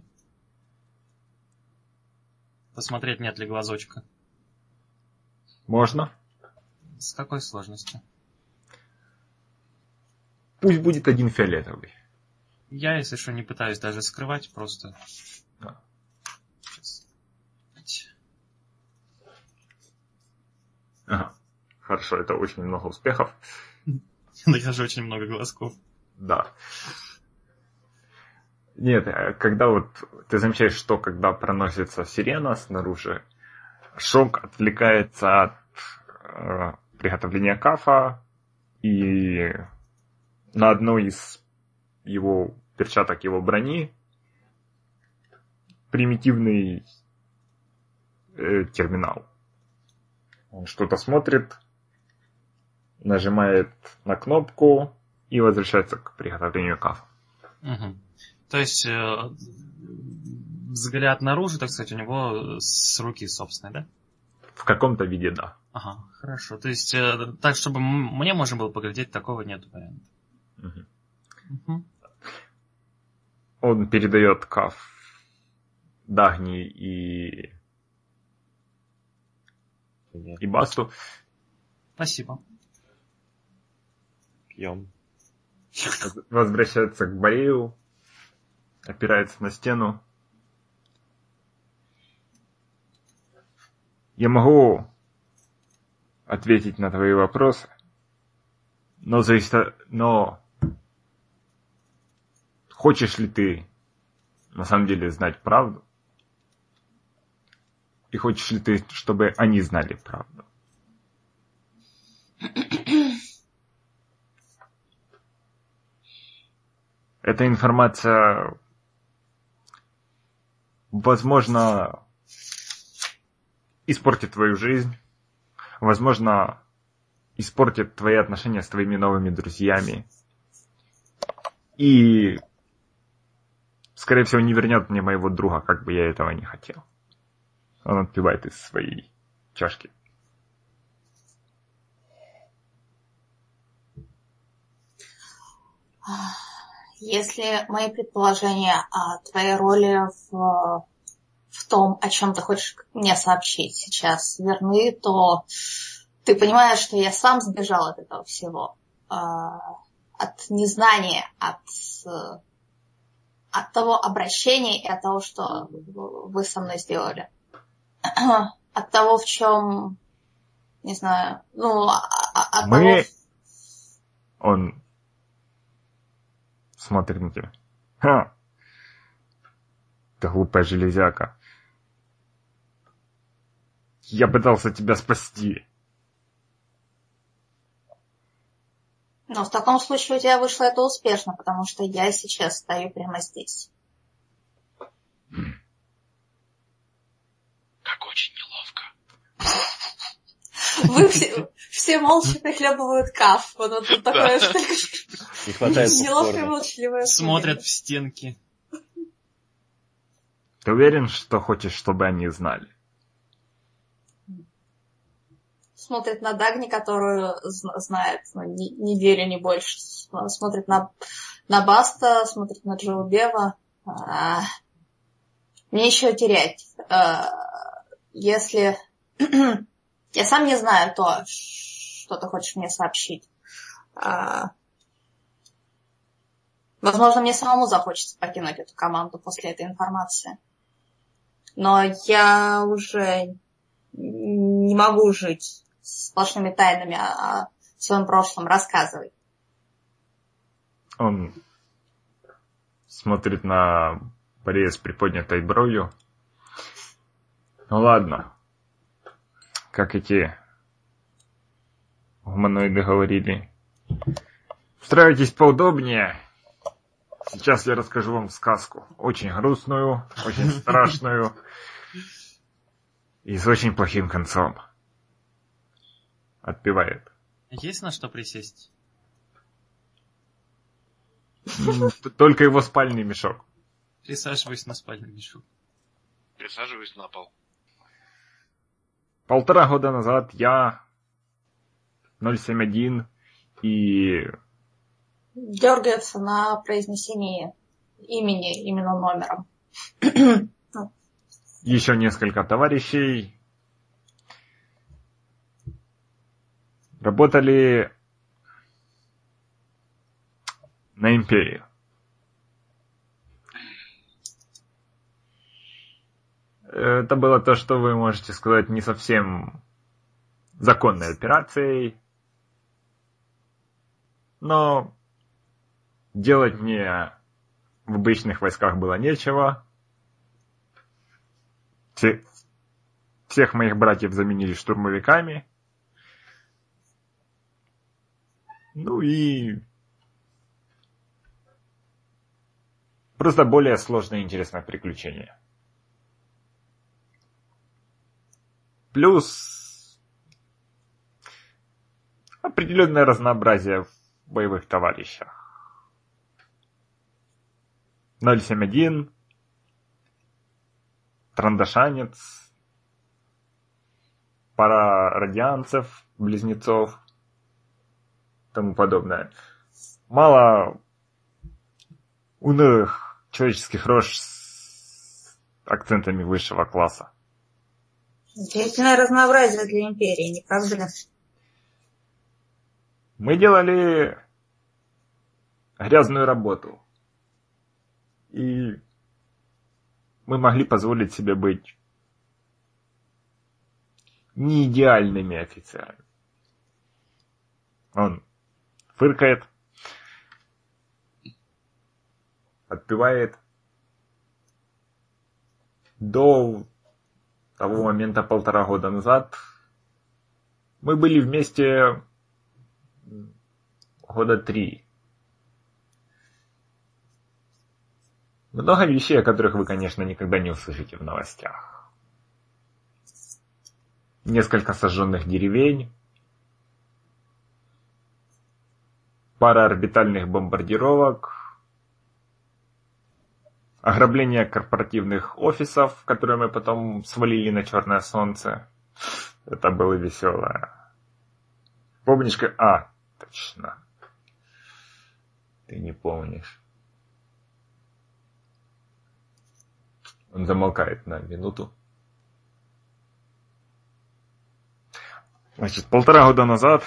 Посмотреть, нет ли глазочка. Можно. С какой сложностью? Пусть будет 1 фиолетовый. Я, если что, не пытаюсь даже скрывать, просто... Ага. Хорошо, это очень много успехов. Но я же очень много глазков. Да. Нет, когда вот ты замечаешь, что когда проносится сирена снаружи, Шок отвлекается от приготовления кафа, и на одной из его перчаток его брони примитивный терминал. Он что-то смотрит, нажимает на кнопку и возвращается к приготовлению кафа. Угу. То есть взгляд наружу, так сказать, у него с руки собственной, да? В каком-то виде, да. Ага, хорошо. То есть так, чтобы мне можно было поглядеть, такого нет варианта. Угу. Угу. Он передает каф Дагни и Басту. Спасибо. Пьем. Возвращается к Борею, опирается на стену. Я могу ответить на твои вопросы, но хочешь ли ты на самом деле знать правду? И хочешь ли ты, чтобы они знали правду? Эта информация, возможно, испортит твою жизнь, возможно, испортит твои отношения с твоими новыми друзьями и, скорее всего, не вернет мне моего друга, как бы я этого не хотел. Он отпивает из своей чашки. Если мои предположения о твоей роли в том, о чем ты хочешь мне сообщить сейчас, верны, то ты понимаешь, что я сам сбежал от этого всего. От незнания, от того обращения и от того, что вы со мной сделали. От того, в чем, не знаю, от того... Он смотрит на тебя. Ха! Ты глупая железяка. Я пытался тебя спасти. Но в таком случае у тебя вышло это успешно, потому что я сейчас стою прямо здесь. Как очень неловко. Вы все молча прихлебывают каф. Вот это такое Не хватает неловкое попкорна. молчаливое. Смотрят в стенки. Ты уверен, что хочешь, чтобы они знали? Смотрит на Дагни, которую знает неделю, не больше. Смотрит на Баста, смотрит на Джоу Бева. Мне еще терять. Если... Я сам не знаю то, что ты хочешь мне сообщить. Возможно, мне самому захочется покинуть эту команду после этой информации. Но я уже не могу жить сплошными тайнами о своем прошлом. Рассказывай. Он смотрит на Борея с приподнятой бровью. Ну ладно. Как эти гуманоиды говорили. Устраивайтесь поудобнее. Сейчас я расскажу вам сказку. Очень грустную, очень страшную и с очень плохим концом. Отпевает. Есть на что присесть? Только его спальный мешок. Присаживаюсь на спальный мешок. Присаживаюсь на пол. 1,5 года назад я 071 и... Дергается на произнесении имени, именно номером. еще несколько товарищей работали на империю. Это было то, что вы можете сказать, не совсем законной операцией. Но делать мне в обычных войсках было нечего. Всех моих братьев заменили штурмовиками. Ну и просто более сложное и интересное приключение. Плюс определенное разнообразие в боевых товарищах. 071, Трандашанец, пара радианцев, близнецов, тому подобное. Мало унылых человеческих рож с акцентами высшего класса. Удивительное разнообразие для империи, не правда ли? Мы делали грязную работу. И мы могли позволить себе быть не идеальными офицерами. Он фыркает, отпевает. До того момента 1,5 года назад мы были вместе 3 года. Много вещей, о которых вы, конечно, никогда не услышите в новостях. Несколько сожженных деревень, пара орбитальных бомбардировок, ограбление корпоративных офисов, которые мы потом свалили на черное солнце. Это было веселое. Помнишь, как... точно. Ты не помнишь. Он замолкает на минуту. Значит, 1,5 года назад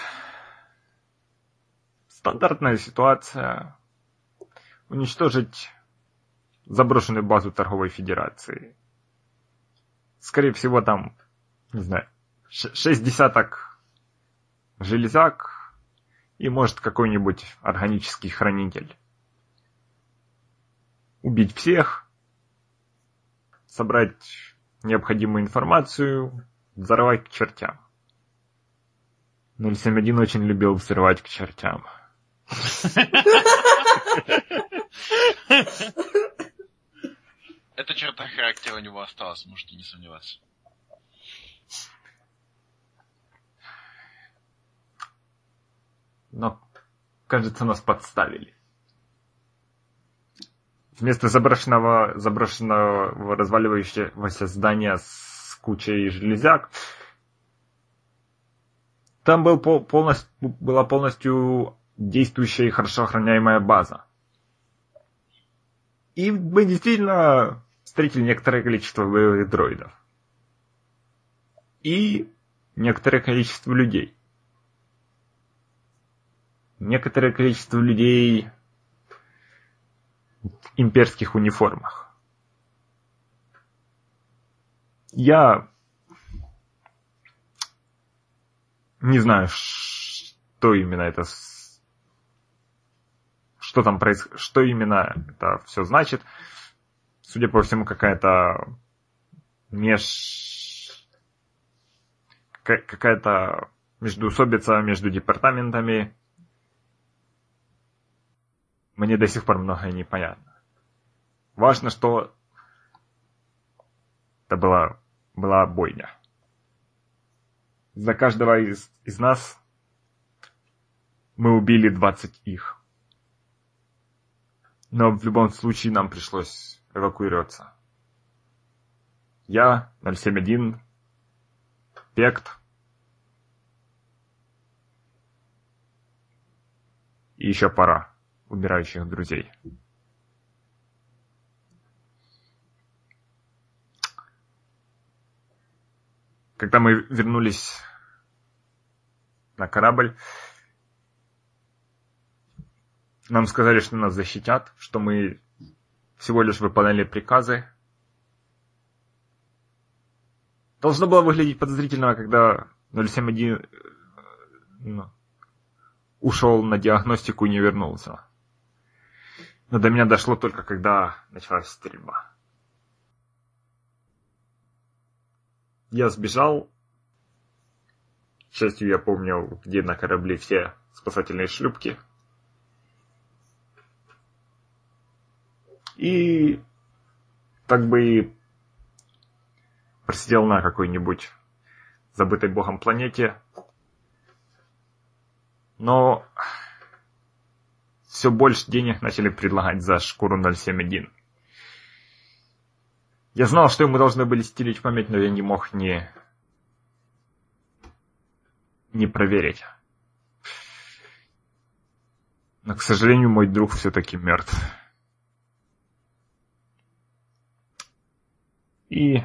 стандартная ситуация. Уничтожить заброшенную базу торговой федерации. Скорее всего, там, не знаю, 6 десяток железак и, может, какой-нибудь органический хранитель. Убить всех, собрать необходимую информацию, взорвать к чертям. 071 очень любил взрывать к чертям. Эта черта характера у него осталась, можете не сомневаться. Но, кажется, нас подставили. Вместо заброшенного разваливающегося здания с кучей железяк, там была полностью действующая и хорошо охраняемая база. И мы действительно встретили некоторое количество боевых дроидов. И некоторое количество людей. Некоторое количество людей в имперских униформах. Я не знаю, что именно это, что там происходит, что именно это все значит. Судя по всему, какая-то междоусобица между департаментами. Мне до сих пор многое непонятно. Важно, что это была бойня. За каждого из нас мы убили 20 их. Но в любом случае нам пришлось эвакуироваться. Я, 071, Пект и еще пара умирающих друзей. Когда мы вернулись на корабль, нам сказали, что нас защитят, что мы всего лишь выполняли приказы. Должно было выглядеть подозрительно, когда 071 ушел на диагностику и не вернулся. Но до меня дошло только, когда началась стрельба. Я сбежал. К счастью, я помнил, где на корабле все спасательные шлюпки. И так бы просидел на какой-нибудь забытой богом планете. Но все больше денег начали предлагать за шкуру 071. Я знал, что ему должны были стереть память, но я не мог не проверить. Но, к сожалению, мой друг все-таки мертв. И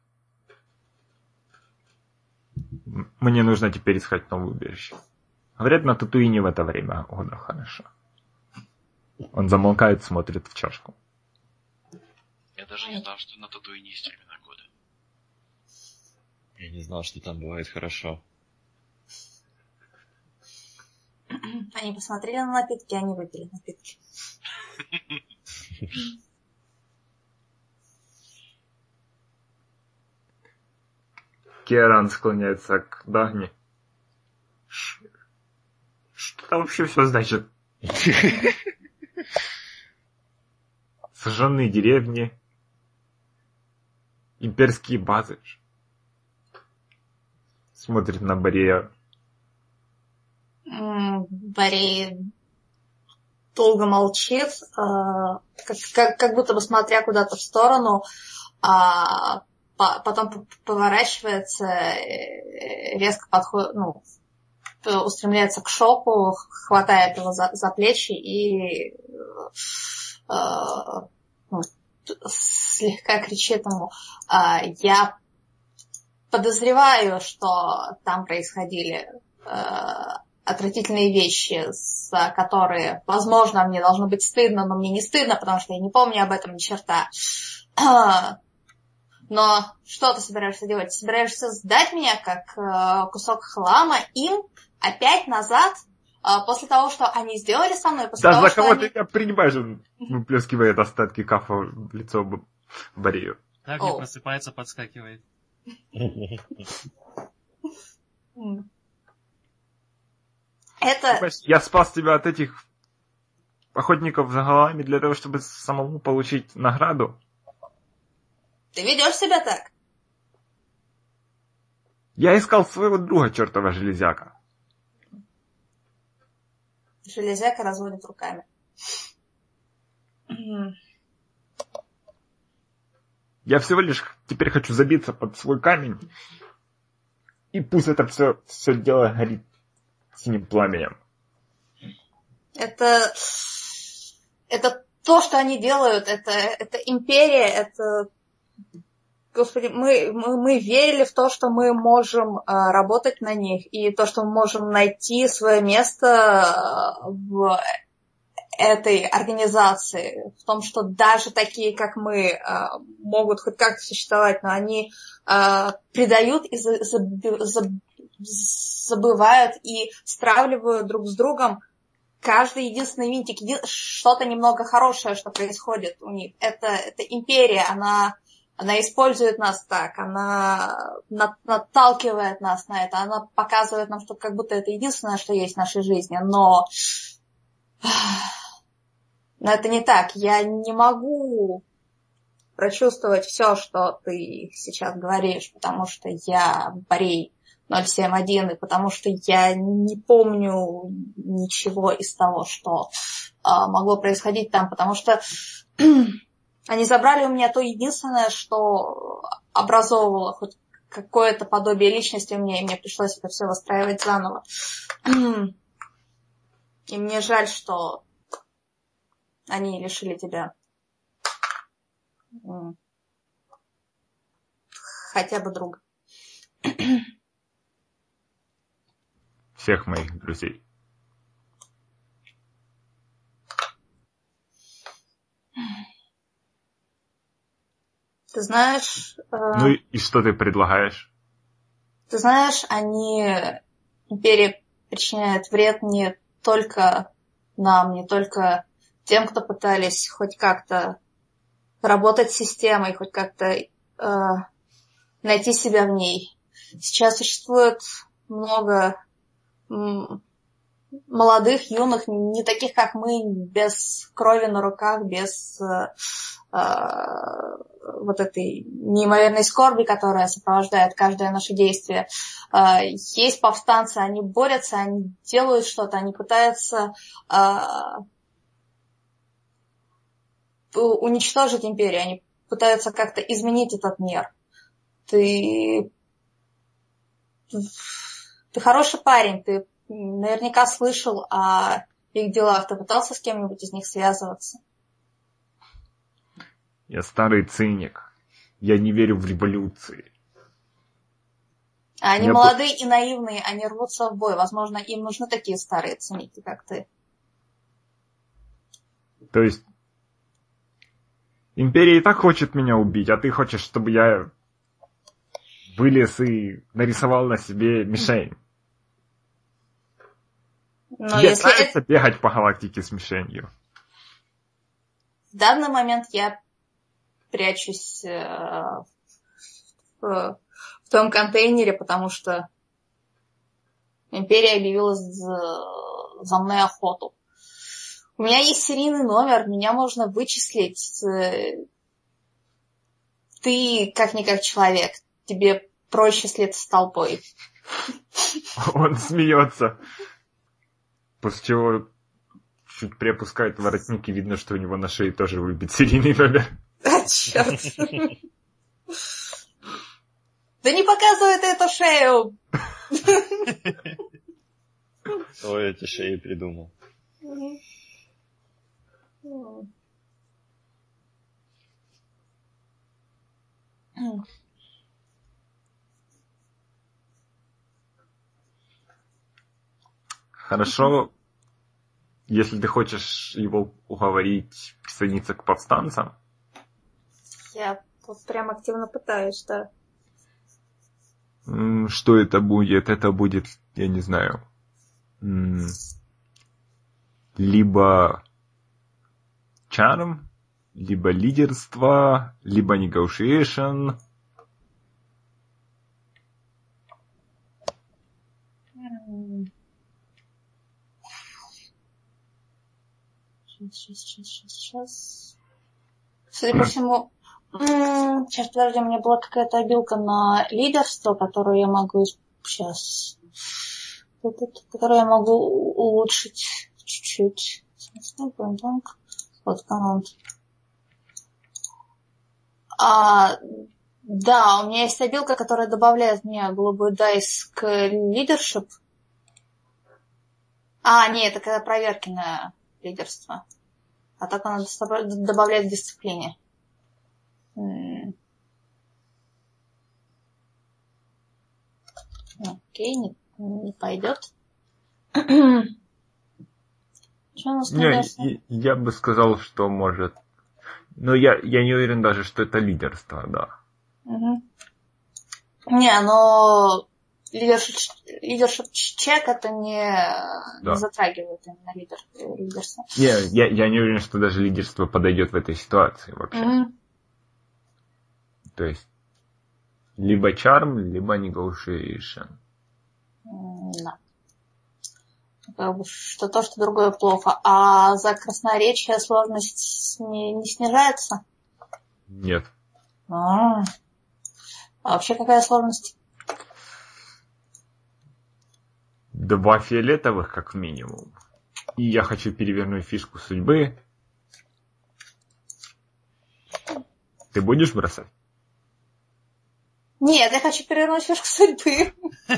мне нужно теперь искать новое убежище. Говорят, на Татуине в это время года хорошо. Он замолкает, смотрит в чашку. Я даже не знал, что на Татуине есть времена года. Я не знал, что там бывает хорошо. Они посмотрели на напитки, они выпили напитки. Керан склоняется к Дагни. Что там вообще все значит? Сожженные деревни, имперские базы. Смотрит на Борея. Борей долго молчит, как будто бы смотря куда-то в сторону, потом поворачивается, резко подходит, устремляется к Шоку, хватает его за плечи и слегка кричит ему: я подозреваю, что там происходили отвратительные вещи, за которые, возможно, мне должно быть стыдно, но мне не стыдно, потому что я не помню об этом ни черта. Но что ты собираешься делать? Ты собираешься сдать меня как кусок хлама им опять назад, после того, что они сделали со мной? После Да того, за кого они... ты меня принимаешь? Он выплескивает остатки кафа в лицо Борею. Так не просыпается, подскакивает. Это... Я спас тебя от этих охотников за головами для того, чтобы самому получить награду. Ты ведешь себя так? Я искал своего друга, чертова железяка. Железяка разводит руками. Я всего лишь теперь хочу забиться под свой камень. И пусть это все дело горит синим пламенем. Это то, что они делают, это империя, это... Господи, мы верили в то, что мы можем работать на них, и то, что мы можем найти свое место в этой организации, в том, что даже такие, как мы, могут хоть как-то существовать, но они предают и забывают и стравливают друг с другом каждый единственный винтик, что-то немного хорошее, что происходит у них. Это империя, она использует нас так, она наталкивает нас на это, она показывает нам, что как будто это единственное, что есть в нашей жизни, но это не так. Я не могу прочувствовать все, что ты сейчас говоришь, потому что я Борей 071, и потому что я не помню ничего из того, что могло происходить там, потому что они забрали у меня то единственное, что образовывало хоть какое-то подобие личности у меня, и мне пришлось это все выстраивать заново. И мне жаль, что они лишили тебя хотя бы друга. Всех моих друзей. Ты знаешь... Ну и что ты предлагаешь? Ты знаешь, империя причиняет вред не только нам, не только тем, кто пытались хоть как-то работать с системой, хоть как-то найти себя в ней. Сейчас существует много молодых, юных, не таких, как мы, без крови на руках, без вот этой неимоверной скорби, которая сопровождает каждое наше действие. Есть повстанцы, они борются, они делают что-то, они пытаются уничтожить империю, они пытаются как-то изменить этот мир. Ты хороший парень, ты наверняка слышал о их делах. Ты пытался с кем-нибудь из них связываться? Я старый циник. Я не верю в революции. Они молодые и наивные, они рвутся в бой. Возможно, им нужны такие старые циники, как ты. То есть империя и так хочет меня убить, а ты хочешь, чтобы я вылез и нарисовал на себе мишень. Но Тебе если нравится бегать по галактике с мишенью? В данный момент я прячусь в том контейнере, потому что империя объявила за мной охоту. У меня есть серийный номер, меня можно вычислить. Ты как-никак человек. Тебе проще слиться с толпой. Он смеется. После чего чуть приопускает воротник, и видно, что у него на шее тоже выбит серийный номер. Черт. Да не показывай ты эту шею! Кто эти шеи придумал? Хорошо, если ты хочешь его уговорить присоединиться к повстанцам. Я тут прям активно пытаюсь, да. Что это будет? Это будет, я не знаю, либо charm, либо лидерство, либо negotiation. Сейчас. Судя по всему... Сейчас, подожди, у меня была какая-то обилка на лидерство, которую я могу сейчас... Которую я могу улучшить чуть-чуть. Вот команд. Да, у меня есть обилка, которая добавляет мне голубой дайс к лидершип. Нет, это когда проверки на лидерство. А так она добавляет к дисциплине. Окей, не пойдет. Что у нас я бы сказал, что может. Но я не уверен даже, что это лидерство, да. Угу. Но лидершип чек это не затрагивает именно лидерство. Я не уверен, что даже лидерство подойдет в этой ситуации вообще. Угу. То есть либо charm, либо negotiation. Да. Что то, что другое плохо. А за красноречие сложность не снижается? Нет. А вообще какая сложность? 2 фиолетовых, как минимум. И я хочу перевернуть фишку судьбы. Ты будешь бросать? Нет, я хочу перевернуть фишку судьбы.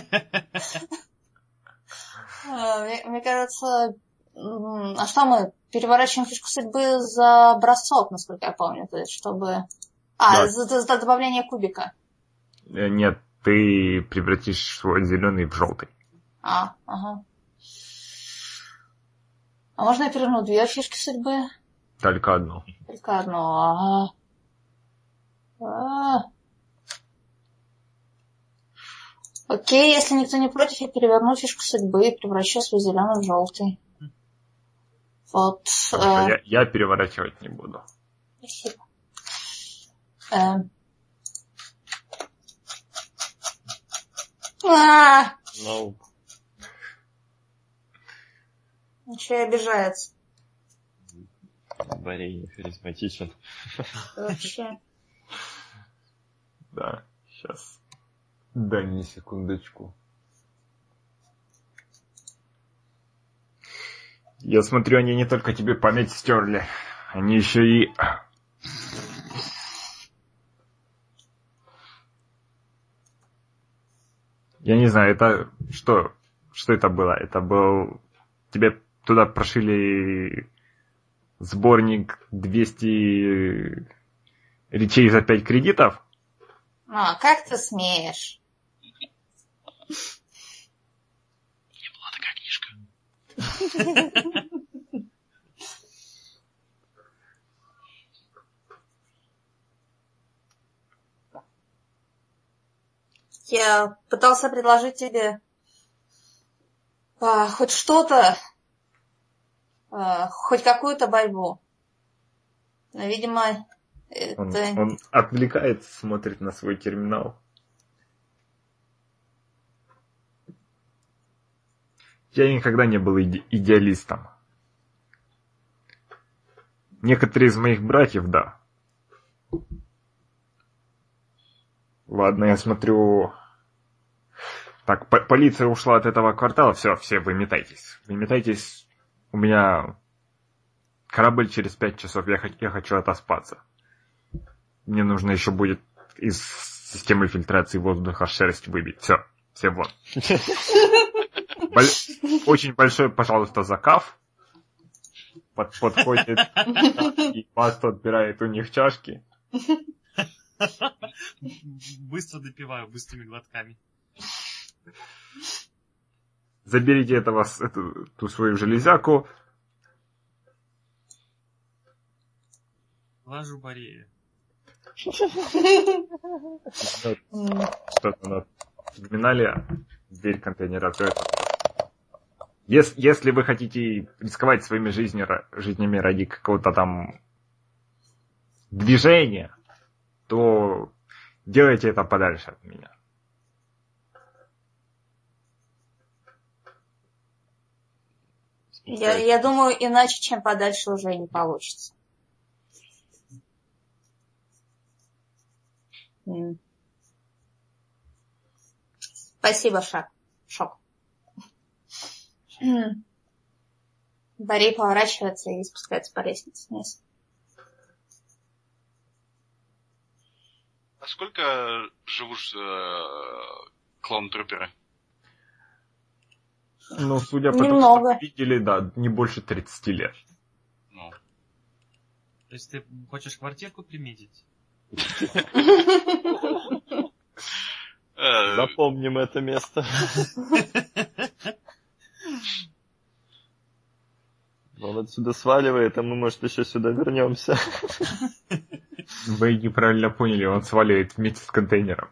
Мне кажется... А что мы переворачиваем фишку судьбы за бросок, насколько я помню? То есть, чтобы... за добавление кубика. Нет, ты превратишь свой зеленый в желтый. Ага. А можно я переверну 2 фишки судьбы? Только одну. Только одну, Окей, если никто не против, я переверну фишку судьбы и превращу свой зеленый в желтый. Вот. Хорошо, я переворачивать не буду. Спасибо. Ну, Ничего, обижается. Борей не харизматичен. Вообще. Да, сейчас. Дай мне секундочку. Я смотрю, они не только тебе память стерли, они еще и... Я не знаю, это... Что это было? Это был... Тебе туда прошили сборник 200 речей за 5 кредитов? Как ты смеешь? Не была такая книжка. Я пытался предложить тебе хоть что-то, хоть какую-то борьбу. Но, видимо, это... Он отвлекается, смотрит на свой терминал. Я никогда не был идеалистом. Некоторые из моих братьев, да. Ладно, я смотрю... Так, полиция ушла от этого квартала. Все, выметайтесь. Выметайтесь. У меня корабль через 5 часов. Я хочу отоспаться. Мне нужно еще будет из системы фильтрации воздуха шерсть выбить. Все вон. Очень большой, пожалуйста, заказ. Подходит и пасту отбирает у них чашки. Быстро допиваю, быстрыми глотками. Заберите ту свою железяку. Лажу Борея. Что-то на терминале. Дверь контейнера открыта. Если вы хотите рисковать своими жизнями ради какого-то там движения, то делайте это подальше от меня. Я думаю, иначе, чем подальше, уже не получится. Спасибо, Шок. Борей поворачивается и спускается по лестнице вниз. А сколько живут клон-труперы? Ну, судя по тому, Немного. что мы видели, да, не больше 30 лет. Ну. То есть ты хочешь квартирку приметить? Запомним это место. Он отсюда сваливает, а мы, может, еще сюда вернемся. Вы неправильно поняли, он сваливает вместе с контейнером.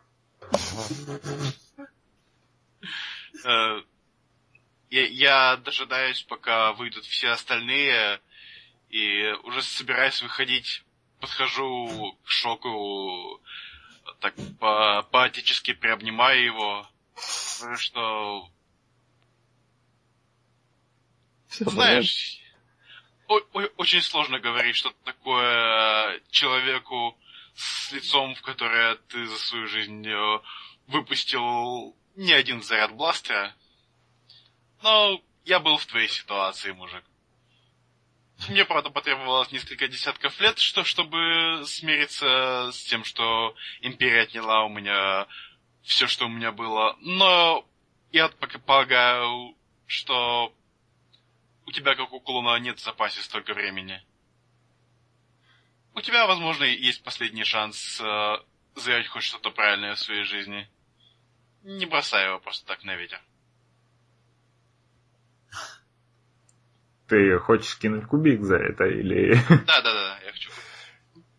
Я дожидаюсь, пока выйдут все остальные, и уже собираюсь выходить. Подхожу к Шоку, так по-отечески приобнимаю его. Говорю, что... Знаешь, очень сложно говорить что-то такое человеку с лицом, в которое ты за свою жизнь выпустил не один заряд бластера. Но я был в твоей ситуации, мужик. Мне, правда, потребовалось несколько десятков лет, чтобы смириться с тем, что Империя отняла у меня все, что у меня было. Но я полагаю, что у тебя, как у клона, нет в запасе столько времени. У тебя, возможно, есть последний шанс сделать хоть что-то правильное в своей жизни. Не бросай его просто так на ветер. Ты хочешь кинуть кубик за это или... Да, я хочу.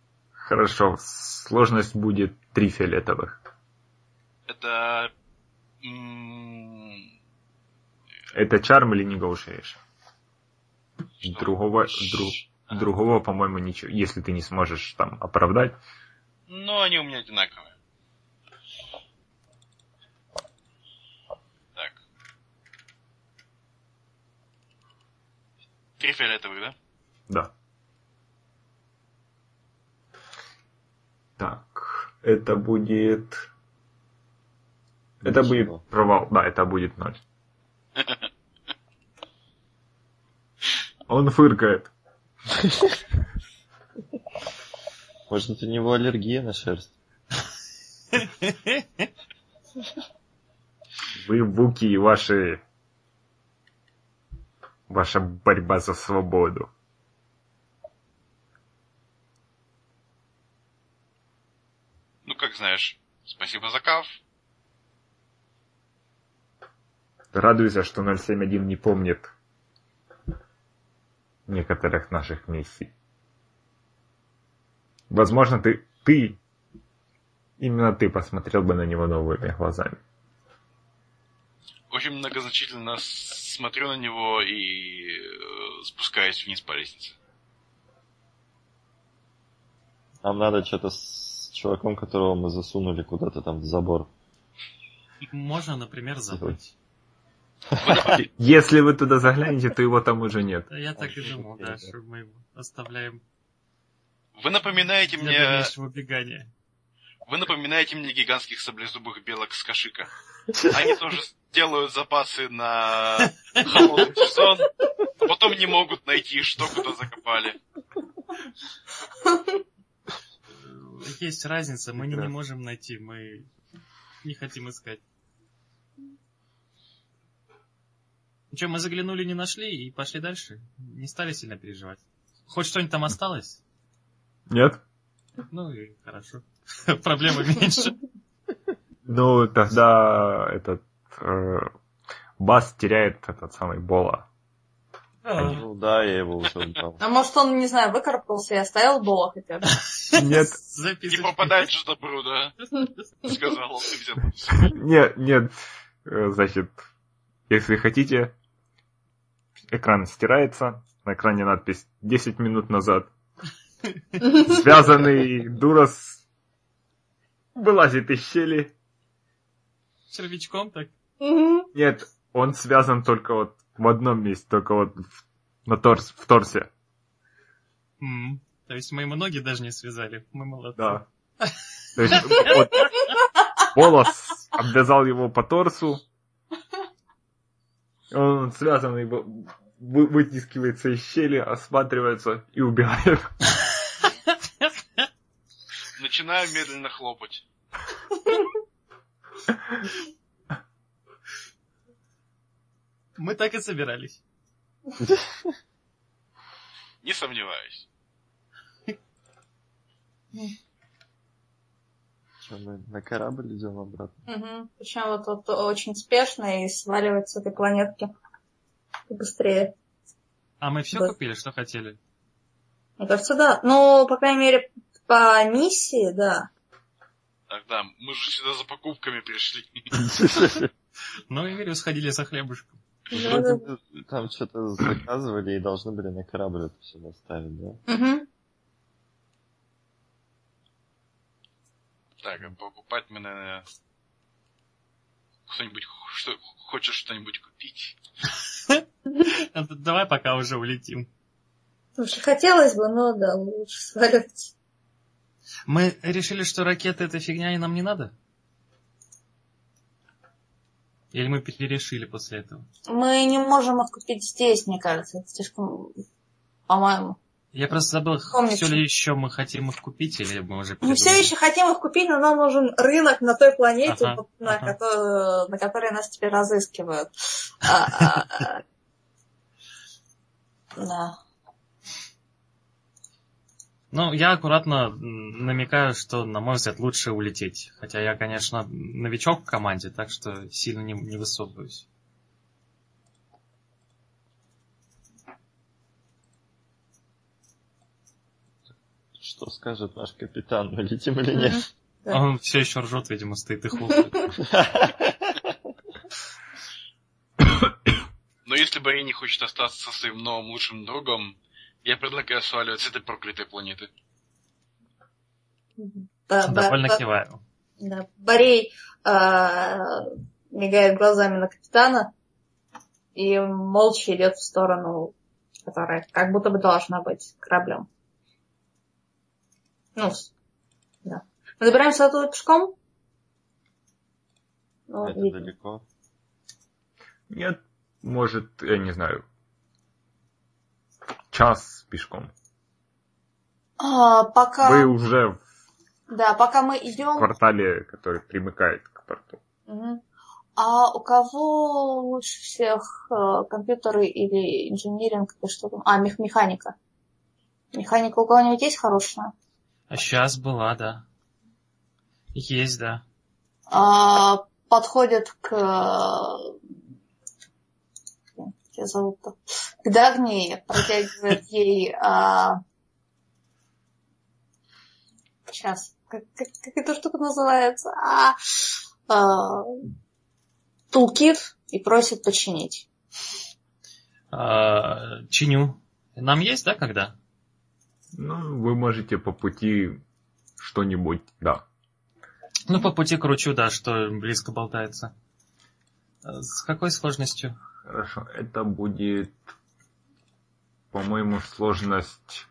Хорошо, сложность будет 3 фиолетовых. Это Это charm или negotiation? Что? Другого, по-моему, ничего. Если ты не сможешь там оправдать. Ну, они у меня одинаковые. Так. 3 фиолетовых, да? Да. Так, это будет... Это будет Ничего. провал. Да, это будет 0. Он фыркает. Может, у него аллергия на шерсть? Вы, вуки, и ваша борьба за свободу. Ну, как знаешь. Спасибо за кав. Радуйся, что 071 не помнит некоторых наших миссий. Возможно, именно ты посмотрел бы на него новыми глазами. Очень многозначительно смотрю на него и спускаюсь вниз по лестнице. Нам надо что-то с чуваком, которого мы засунули куда-то там в забор. Можно, например, забыть. Если вы туда заглянете, то его там уже нет. Я так и думал, да, что мы его оставляем Вы напоминаете для мне... дальнейшего убегания. Вы напоминаете мне гигантских саблезубых белок с кашика. Они тоже делают запасы на холодный сезон, а потом не могут найти, что куда закопали. Есть разница, мы не можем найти, мы не хотим искать. Ну что, мы заглянули, не нашли и пошли дальше. Не стали сильно переживать. Хоть что-нибудь там осталось? Нет? Ну и хорошо. Проблемы меньше. Ну, тогда этот Бас теряет этот самый Бола. Ну да, я его уже убрал. А может он, не знаю, выкарабкался и оставил Бола хотя бы? Нет, Не попадать же добру, да? Сказал он, ты взял. нет. Значит, если хотите, экран стирается, на экране надпись 10 минут назад. Связанный Дурас вылазит из щели. Червячком так? Нет, он связан только вот в одном месте, только вот в торсе. То есть мы ему ноги даже не связали. Мы молодцы. Да. То есть вот, Волос обвязал его по торсу. Он связанный вытискивается из щели, осматривается и убегает. Начинаю медленно хлопать. Мы так и собирались. Не сомневаюсь. Что, мы на корабль идем обратно? Причем вот очень спешно и сваливать с этой планетки побыстрее. А мы все Да. купили, что хотели? Мне кажется, да. Ну, по крайней мере, по миссии, да. Так, да, мы же сюда за покупками пришли. Ну, я говорю, сходили за хлебушком. Вроде бы там что-то заказывали и должны были на корабль это все доставить, да? Угу. Так, а покупать мы, наверное... Кто-нибудь хочет что-нибудь купить? Давай пока уже улетим. Слушай, хотелось бы, но да, лучше сваливать. Мы решили, что ракеты это фигня и нам не надо? Или мы перерешили после этого? Мы не можем их купить здесь, мне кажется. Это слишком, по-моему. Я просто забыл, Помните. все ли еще мы хотим их купить, или мы уже Мы придумали? все еще хотим их купить, но нам нужен рынок на той планете, Ага, вот на которой нас теперь разыскивают. Да. Ну, я аккуратно намекаю, что, на мой взгляд, лучше улететь. Хотя я, конечно, новичок в команде, так что сильно не высовываюсь. Что скажет наш капитан, мы летим или нет? Да. Он все еще ржет, видимо, стоит и хлопает. Барри не хочет остаться со своим новым лучшим другом, я предлагаю сваливать с этой проклятой планеты. Довольно киваю. Да. Борей мигает глазами на капитана и молча идет в сторону, которая как будто бы должна быть кораблем. Ну, да. Мы добираемся оттуда пешком? Ну, Это видно. далеко. Нет, может, я не знаю, час пешком. Пока... Вы уже Да, пока мы в идем... квартале, который примыкает к порту. Угу. А у кого лучше всех компьютеры или инжиниринг, или что там? Механика. Механика у кого-нибудь есть хорошая? А сейчас была, да. Есть, да. Подходит к... Как тебя зовут-то? К Дагни, протягивает ей... Сейчас. Как эта штука называется? Тулкит и просит починить. Чиню. Нам есть, да, когда? Ну, вы можете по пути что-нибудь, да. Ну, по пути кручу, да, что близко болтается. С какой сложностью? Хорошо, это будет, по-моему, сложность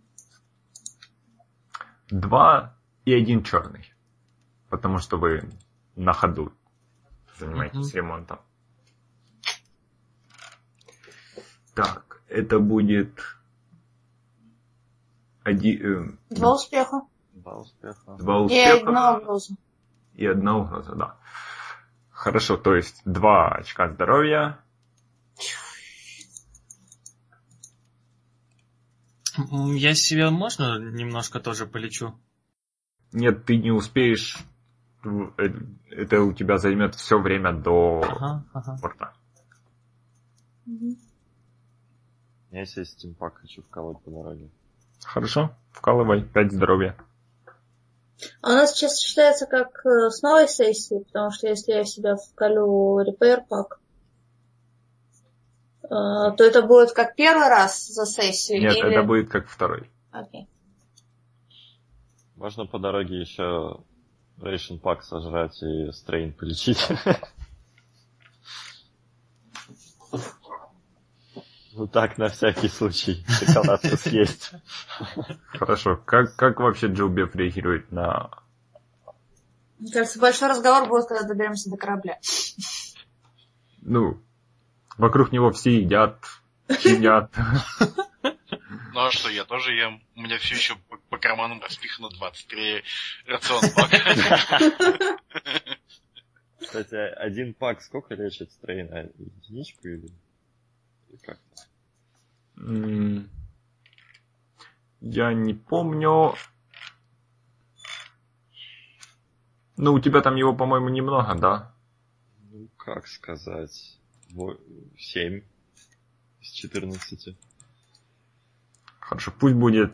2 и 1 черный. Потому что вы на ходу занимаетесь ремонтом. Так, это будет 2 успеха. 2 успеха. 2 И успеха. 1 угроза. И 1 угроза, да. Хорошо, то есть 2 очка здоровья. Я себе можно немножко тоже полечу? Нет, ты не успеешь. Это у тебя займет все время до порта. Я себе стимпак хочу вколоть по дороге. Хорошо, вкалывай, 5 здоровья. А у нас сейчас считается как с новой сессии, потому что если я себя вколю repair пак, то это будет как первый раз за сессию? Нет, или... это будет как второй. Окей. Можно по дороге еще рейшн пак сожрать и стрейн полечить. Ну так, на всякий случай. Шоколадку съесть. Хорошо, как вообще Джилбеф реагирует на... Мне кажется, большой разговор будет, когда доберемся до корабля. Ну, вокруг него все едят, чинят. Ну а что, я тоже ем. У меня все еще по карманам распихано 23 рацион пака. Кстати, 1 пак сколько лечит стрейна? Единичку или как? Я не помню. Ну, у тебя там его, по-моему, немного, да? Ну, как сказать? 7 из 14. Хорошо, пусть будет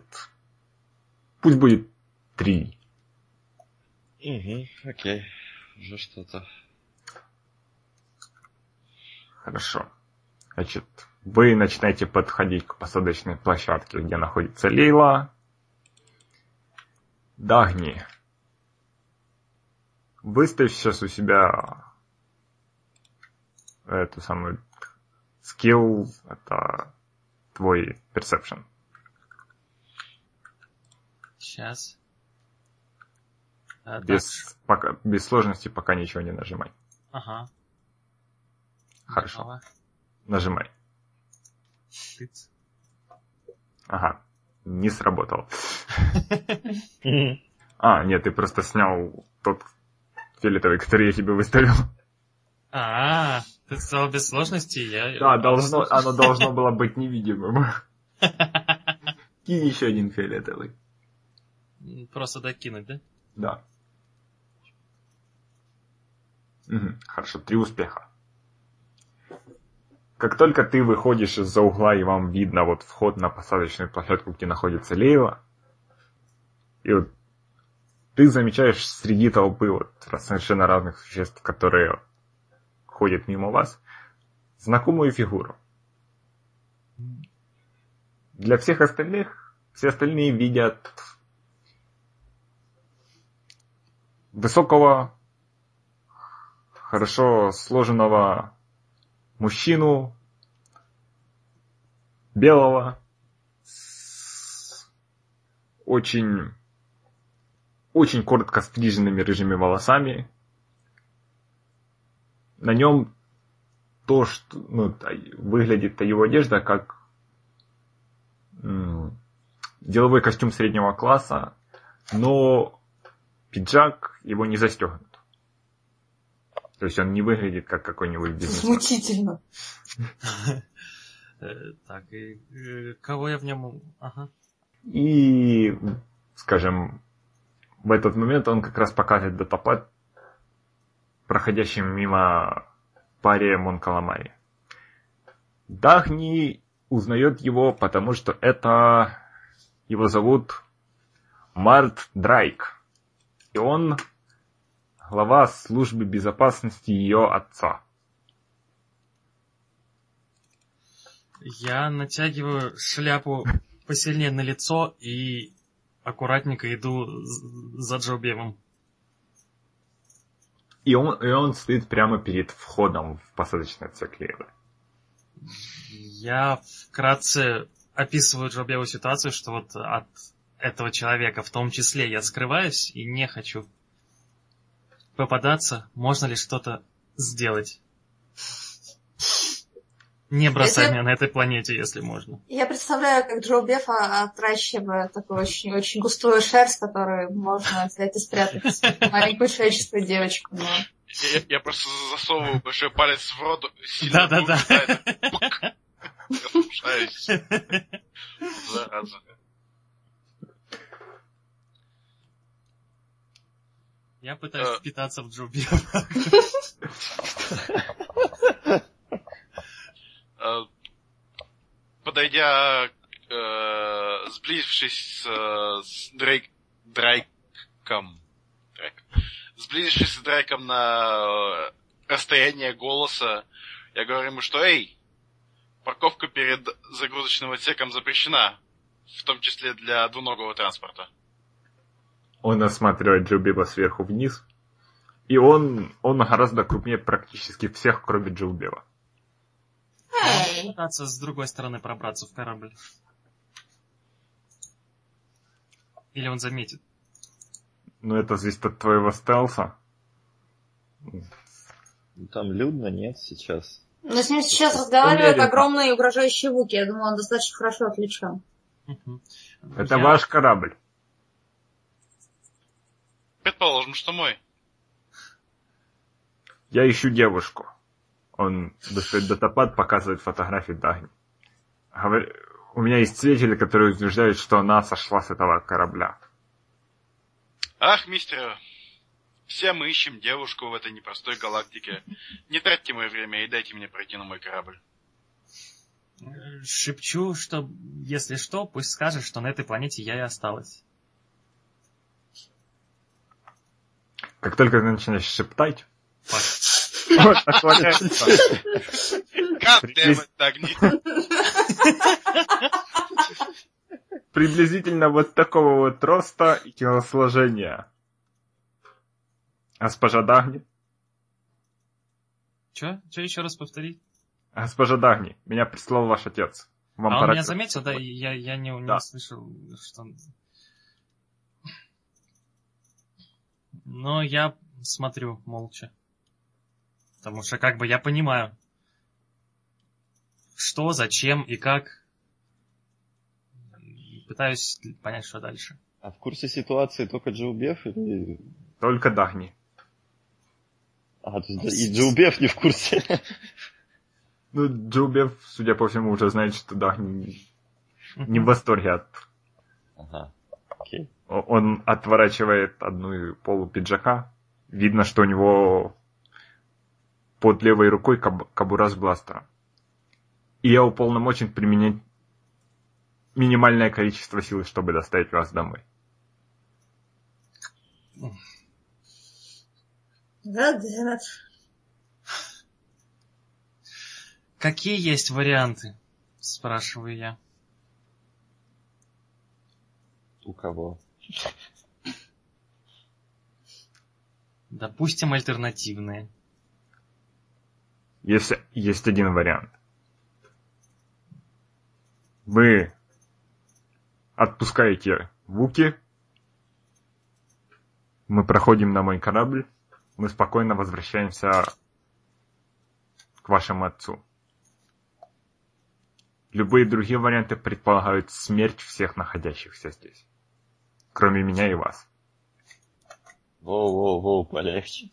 3. Угу, окей. Уже что-то. Хорошо. Значит, вы начинаете подходить к посадочной площадке, где находится Лейла. Дагни, выставь сейчас у себя эту самую скилл, это твой perception. Сейчас. Без сложности пока ничего не нажимай. Ага. Хорошо. Нажала. Нажимай. Тыц. Ага. Не сработал. Нет, ты просто снял тот фиолетовый, который я тебе выставил. Ты сказал без сложности, Да, оно должно было быть невидимым. Кинь еще один фиолетовый. Просто докинуть, да? Да. Хорошо, 3 успеха. Как только ты выходишь из-за угла и вам видно вот вход на посадочную площадку, где находится Лейла, и вот ты замечаешь среди толпы вот совершенно разных существ, которые ходят мимо вас, знакомую фигуру. Для всех остальных, все остальные видят высокого, хорошо сложенного мужчину, белого, с очень коротко стриженными рыжими волосами. На нем то, что выглядит его одежда как деловой костюм среднего класса, но пиджак его не застегнут. То есть он не выглядит как какой-нибудь бизнесмен. Смутительно. Так, и кого я в нем... Ага. И, скажем, в этот момент он как раз показывает датапад проходящим мимо паре Монкаламари. Дагни узнает его, потому что это... Его зовут Март Драйк. И он глава службы безопасности ее отца. Я натягиваю шляпу посильнее на лицо и аккуратненько иду за Джоубевым. И он стоит прямо перед входом в посадочный отсек Лейлы. Я вкратце описываю Джоубеву ситуацию, что вот от этого человека в том числе я скрываюсь и не хочу попадаться. Можно ли что-то сделать? Не бросай меня на этой планете, если можно. Я представляю, как Джоубев отращивает такую очень густую шерсть, которую можно взять и спрятать в маленькую человеческую девочку. Но... Я просто засовываю большой палец в рот. Да-да-да. Разрушаюсь. Зараза. Я пытаюсь впитаться в Джоубева. Подойдя, сблизившись с Драйком, сблизившись с Драйком на расстояние голоса, я говорю ему, что «Эй, парковка перед загрузочным отсеком запрещена, в том числе для двуногого транспорта». Он осматривает Джоубева сверху вниз, и он гораздо крупнее практически всех, кроме Джоубева. Пытаться с другой стороны пробраться в корабль. Или он заметит? Ну, это зависит от твоего стелса. Там людно, нет, сейчас? Но с ним сейчас разговаривают огромные угрожающие вуки. Я думаю, он достаточно хорошо отличен. Это ваш корабль. Предположим, что мой. Я ищу девушку. Он достает датапад, показывает фотографии Дагни. У меня есть свидетели, которые утверждают, что она сошла с этого корабля. Ах, мистер, все мы ищем девушку в этой непростой галактике. Не тратьте мое время и дайте мне пройти на мой корабль. Шепчу, что, если что, пусть скажет, что на этой планете я и осталась. Как только ты начинаешь шептать... Вот отваляется. Приблизительно вот такого вот роста и телосложения. Госпожа Дагни. Чё еще раз повторить? Госпожа Дагни, меня прислал ваш отец. Вам он меня заметил, да? Я не слышал, что... Но я смотрю молча. Потому что как бы я понимаю, что, зачем и как. Пытаюсь понять, что дальше. А в курсе ситуации только Джоубев или... Только Дагни. А, то есть и Джоубев не в курсе. Ну, Джоубев, судя по всему, уже знает, что Дагни не в восторге от... Ага, окей. Он отворачивает одну полу пиджака. Видно, что у него под левой рукой кобура с бластером. И я уполномочен применять минимальное количество силы, чтобы доставить вас домой. Да. Какие есть варианты? Спрашиваю я. У кого? Допустим, альтернативные. Есть один вариант. Вы отпускаете Вуки, мы проходим на мой корабль, мы спокойно возвращаемся к вашему отцу. Любые другие варианты предполагают смерть всех находящихся здесь, кроме меня и вас. Воу, полегче.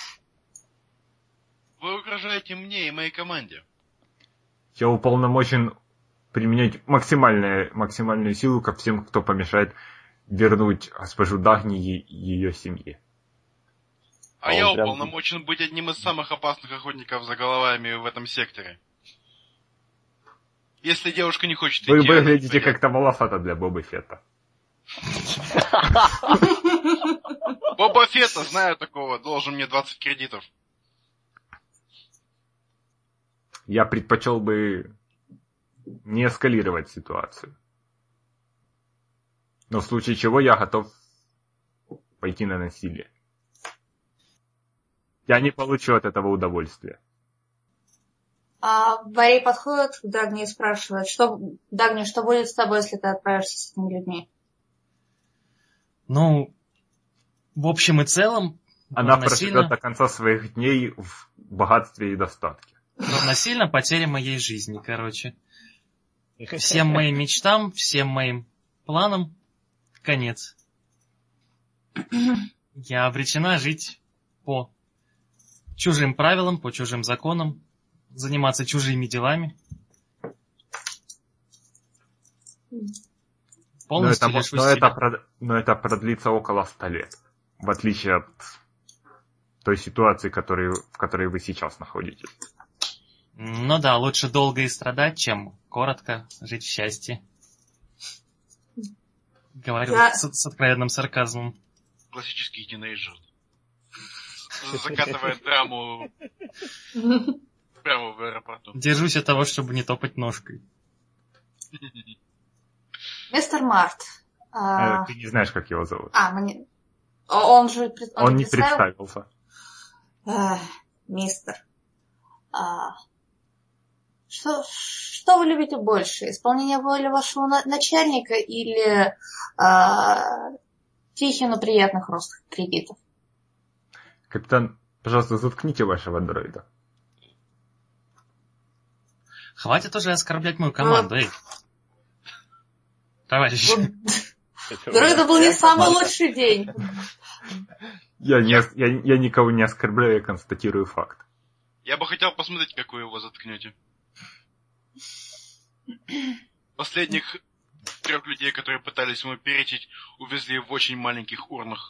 Вы угрожаете мне и моей команде. Я уполномочен применять максимальную силу ко всем, кто помешает вернуть госпожу Дагни и ее семье. А я уполномочен быть одним из самых опасных охотников за головами в этом секторе. Если девушка не хочет идти... Вы выглядите как-то маловато для Боба Фетта. Боба Фетта, знаю такого, должен мне 20 кредитов. Я предпочел бы не эскалировать ситуацию. Но в случае чего я готов пойти на насилие. Я не получу от этого удовольствия. А Борей подходит к Дагни и спрашивает, Дагни, что будет с тобой, если ты отправишься с этими людьми? Ну, в общем и целом... Она проживет до конца своих дней в богатстве и достатке. Равносильно потере моей жизни, короче. Всем моим мечтам, всем моим планам конец. Я обречена жить по чужим правилам, по чужим законам, заниматься чужими делами. Полностью лишусь себя. Но это продлится около 100 лет. В отличие от той ситуации, в которой вы сейчас находитесь. Ну да, лучше долго и страдать, чем коротко жить в счастье. Говорю с откровенным сарказмом. Классический тинейджер. Закатывает драму прямо в аэропорту. Держусь от того, чтобы не топать ножкой. Мистер Март. Ты не знаешь, как его зовут. Он же... Он не представился. Мистер. Что вы любите больше? Исполнение воли вашего начальника или тихий, но приятных ростов кредитов? Капитан, пожалуйста, заткните вашего дроида. Хватит уже оскорблять мою команду, эй. Товарищ. Дроида был не самый лучший день. Я никого не оскорбляю, я констатирую факт. Я бы хотел посмотреть, как вы его заткнете. Последних 3 людей, которые пытались ему перечить, увезли в очень маленьких урнах.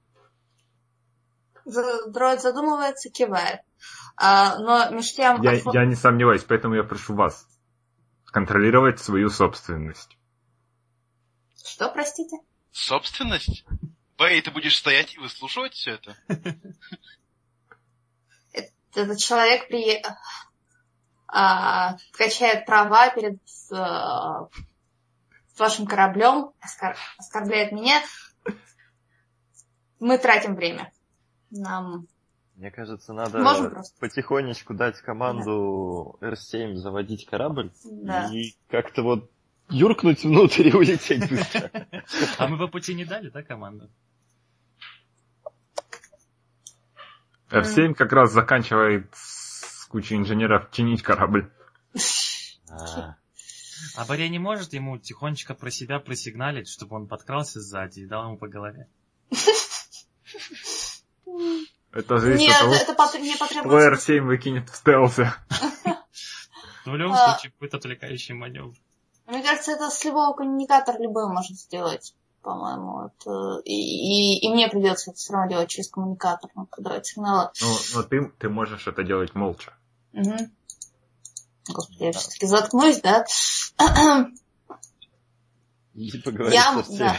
Дроид задумывается, кивает. Но между тем... Я не сомневаюсь, поэтому я прошу вас контролировать свою собственность. Что, простите? Собственность? Борей, ты будешь стоять и выслушивать все это? Этот человек качает права перед вашим кораблем, оскорбляет меня. Мы тратим время. Мне кажется, надо потихонечку дать команду R7 заводить корабль и как-то вот юркнуть внутрь и улететь быстро. А мы по пути не дали, да, команду? R7 как раз заканчивает с кучей инженеров чинить корабль. А Борей не может ему тихонечко про себя просигналить, чтобы он подкрался сзади и дал ему по голове? Это зависит от того, что R7 выкинет в стелсе. В любом случае, будет отвлекающий маневр. Мне кажется, это с любого коммуникатора любой может сделать, по-моему. И мне придется это все равно делать через коммуникатор, подавать сигналы. Но ты можешь это делать молча. Угу. Господи, я все-таки заткнусь, да? И поговорить со всеми.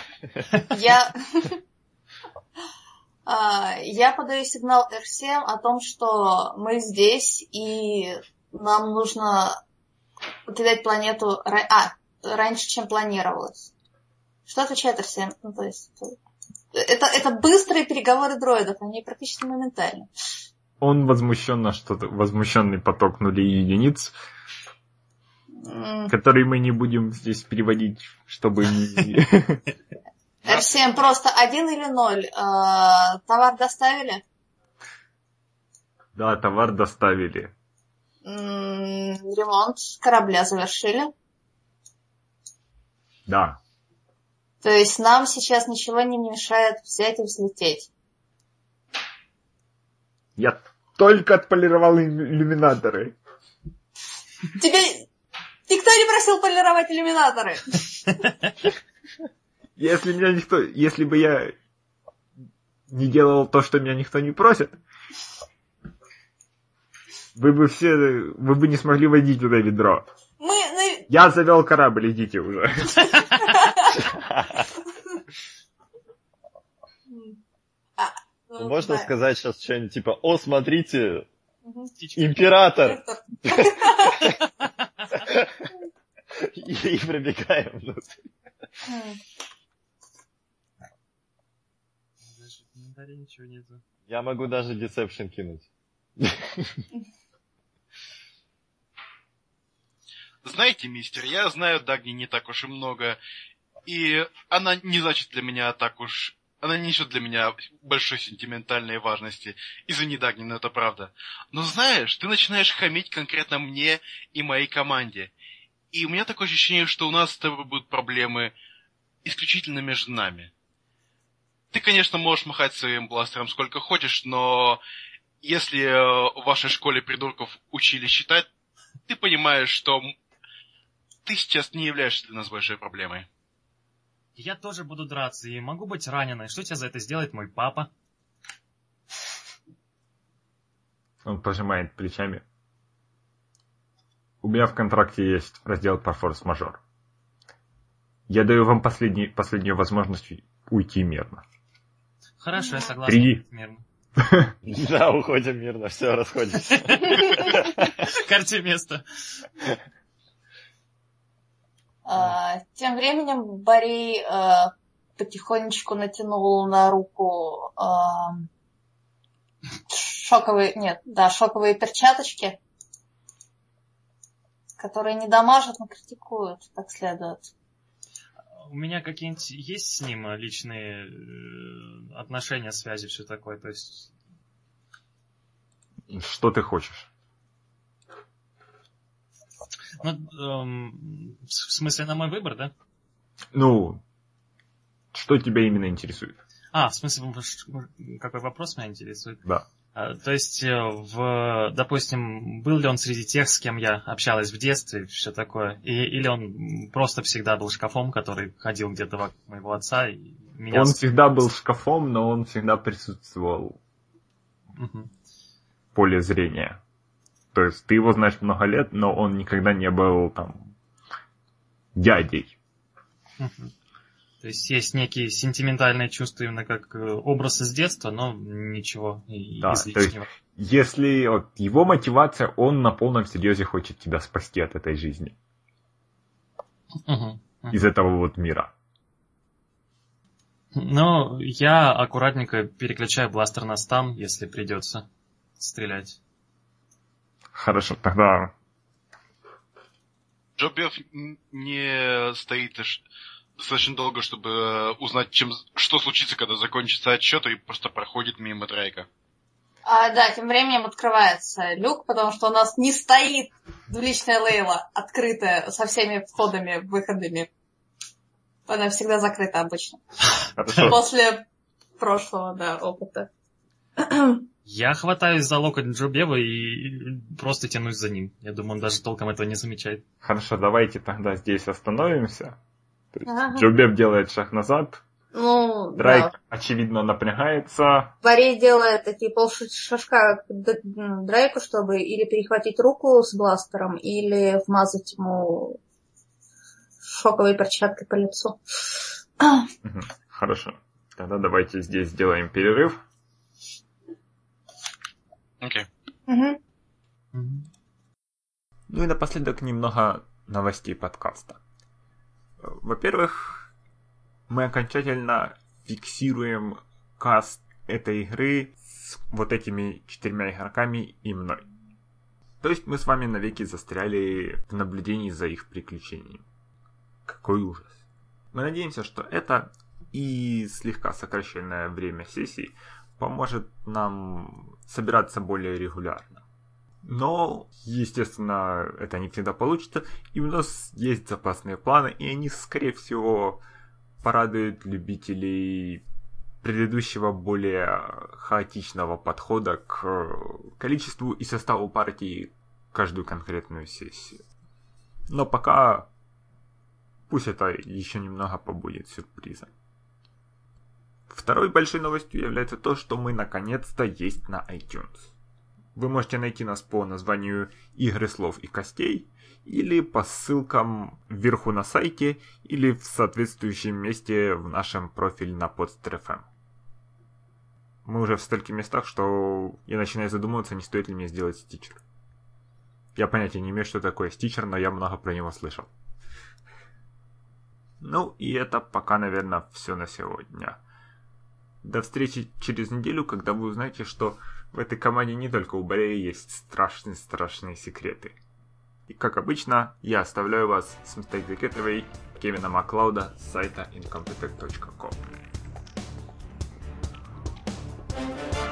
Я подаю сигнал R7 о том, что мы здесь, и нам нужно покидать планету раньше, чем планировалось. Что отвечает Арсен? Ну, то есть, это быстрые переговоры дроидов, они практически моментальны. Он возмущенный поток нулей и единиц, который мы не будем здесь переводить, чтобы не... Арсен, просто 1 или 0. Товар доставили? Да, товар доставили. Ремонт корабля завершили? Да. То есть нам сейчас ничего не мешает взять и взлететь. Я только отполировал иллюминаторы. Тебе никто не просил полировать иллюминаторы. Если бы я не делал то, что меня никто не просит, вы бы не смогли водить это ведро. Я завел корабль, идите уже. Можно сказать сейчас что-нибудь типа: «О, смотрите, император!» И пробегаем внутрь. Ничего нету. Я могу даже Deception кинуть. Знаете, мистер, я знаю Дагни не так уж и много, и она не значит для меня так уж... Она не несет для меня большой сентиментальной важности. Извини, Дагни, но это правда. Но знаешь, ты начинаешь хамить конкретно мне и моей команде. И у меня такое ощущение, что у нас с тобой будут проблемы исключительно между нами. Ты, конечно, можешь махать своим бластером сколько хочешь, но если в вашей школе придурков учили считать, ты понимаешь, что ты сейчас не являешься для нас большой проблемой. Я тоже буду драться и могу быть раненой. Что тебе за это сделает мой папа? Он пожимает плечами. У меня в контракте есть раздел про форс-мажор. Я даю вам последнюю возможность уйти мирно. Хорошо, я согласен. 3. Мирно. Да, уходим мирно, все, расходимся. Карте место. Тем временем Барри потихонечку натянул на руку шоковые перчаточки, которые не дамажат, но критикуют, как следует. У меня какие-нибудь есть с ним личные отношения, связи, все такое, то есть... Что ты хочешь? Ну, в смысле, на мой выбор, да? Ну, что тебя именно интересует? В смысле, какой вопрос меня интересует? Да. То есть, допустим, был ли он среди тех, с кем я общалась в детстве, все такое? Или он просто всегда был шкафом, который ходил где-то вокруг моего отца? И меня... Он всегда был шкафом, но он всегда присутствовал в поле зрения. То есть ты его знаешь много лет, но он никогда не был там дядей. То есть есть некие сентиментальные чувства именно как образ из детства, но ничего излишнего. То есть, если его мотивация, он на полном серьезе хочет тебя спасти от этой жизни. Из этого вот мира. Ну, я аккуратненько переключаю бластер на стан, если придется стрелять. Хорошо, тогда... Джобев не стоит достаточно долго, чтобы узнать, что случится, когда закончится отсчет, и просто проходит мимо Дрейка. Да, тем временем открывается люк, потому что у нас не стоит двуличная Лейла, открытая со всеми входами, выходами. Она всегда закрыта обычно. Хорошо. После прошлого, опыта. Я хватаюсь за локоть Джобева и просто тянусь за ним. Я думаю, он даже толком этого не замечает. Хорошо, давайте тогда здесь остановимся. Джобев делает шаг назад. Драйк, очевидно, напрягается. Барри делает такие полшажка к Драйку, чтобы или перехватить руку с бластером, или вмазать ему шоковой перчаткой по лицу. Хорошо. Тогда давайте здесь сделаем перерыв. Окей. Ну и напоследок немного новостей подкаста. Во-первых, мы окончательно фиксируем каст этой игры с вот этими 4 игроками и мной. То есть мы с вами навеки застряли в наблюдении за их приключениями. Какой ужас. Мы надеемся, что это и слегка сокращенное время сессий поможет нам собираться более регулярно. Но, естественно, это не всегда получится, и у нас есть запасные планы, и они, скорее всего, порадуют любителей предыдущего более хаотичного подхода к количеству и составу партий каждую конкретную сессию. Но пока пусть это еще немного побудет сюрпризом. Второй большой новостью является то, что мы наконец-то есть на iTunes. Вы можете найти нас по названию «Игры слов и костей» или по ссылкам вверху на сайте или в соответствующем месте в нашем профиле на Podster.fm. Мы уже в стольких местах, что я начинаю задумываться, не стоит ли мне сделать стичер. Я понятия не имею, что такое стичер, но я много про него слышал. Ну и это пока, наверное, все на сегодня. До встречи через неделю, когда вы узнаете, что в этой команде не только у Борея есть страшные секреты. И как обычно, я оставляю вас с Mistake the Getaway Кевина Маклауда с сайта incompetech.com.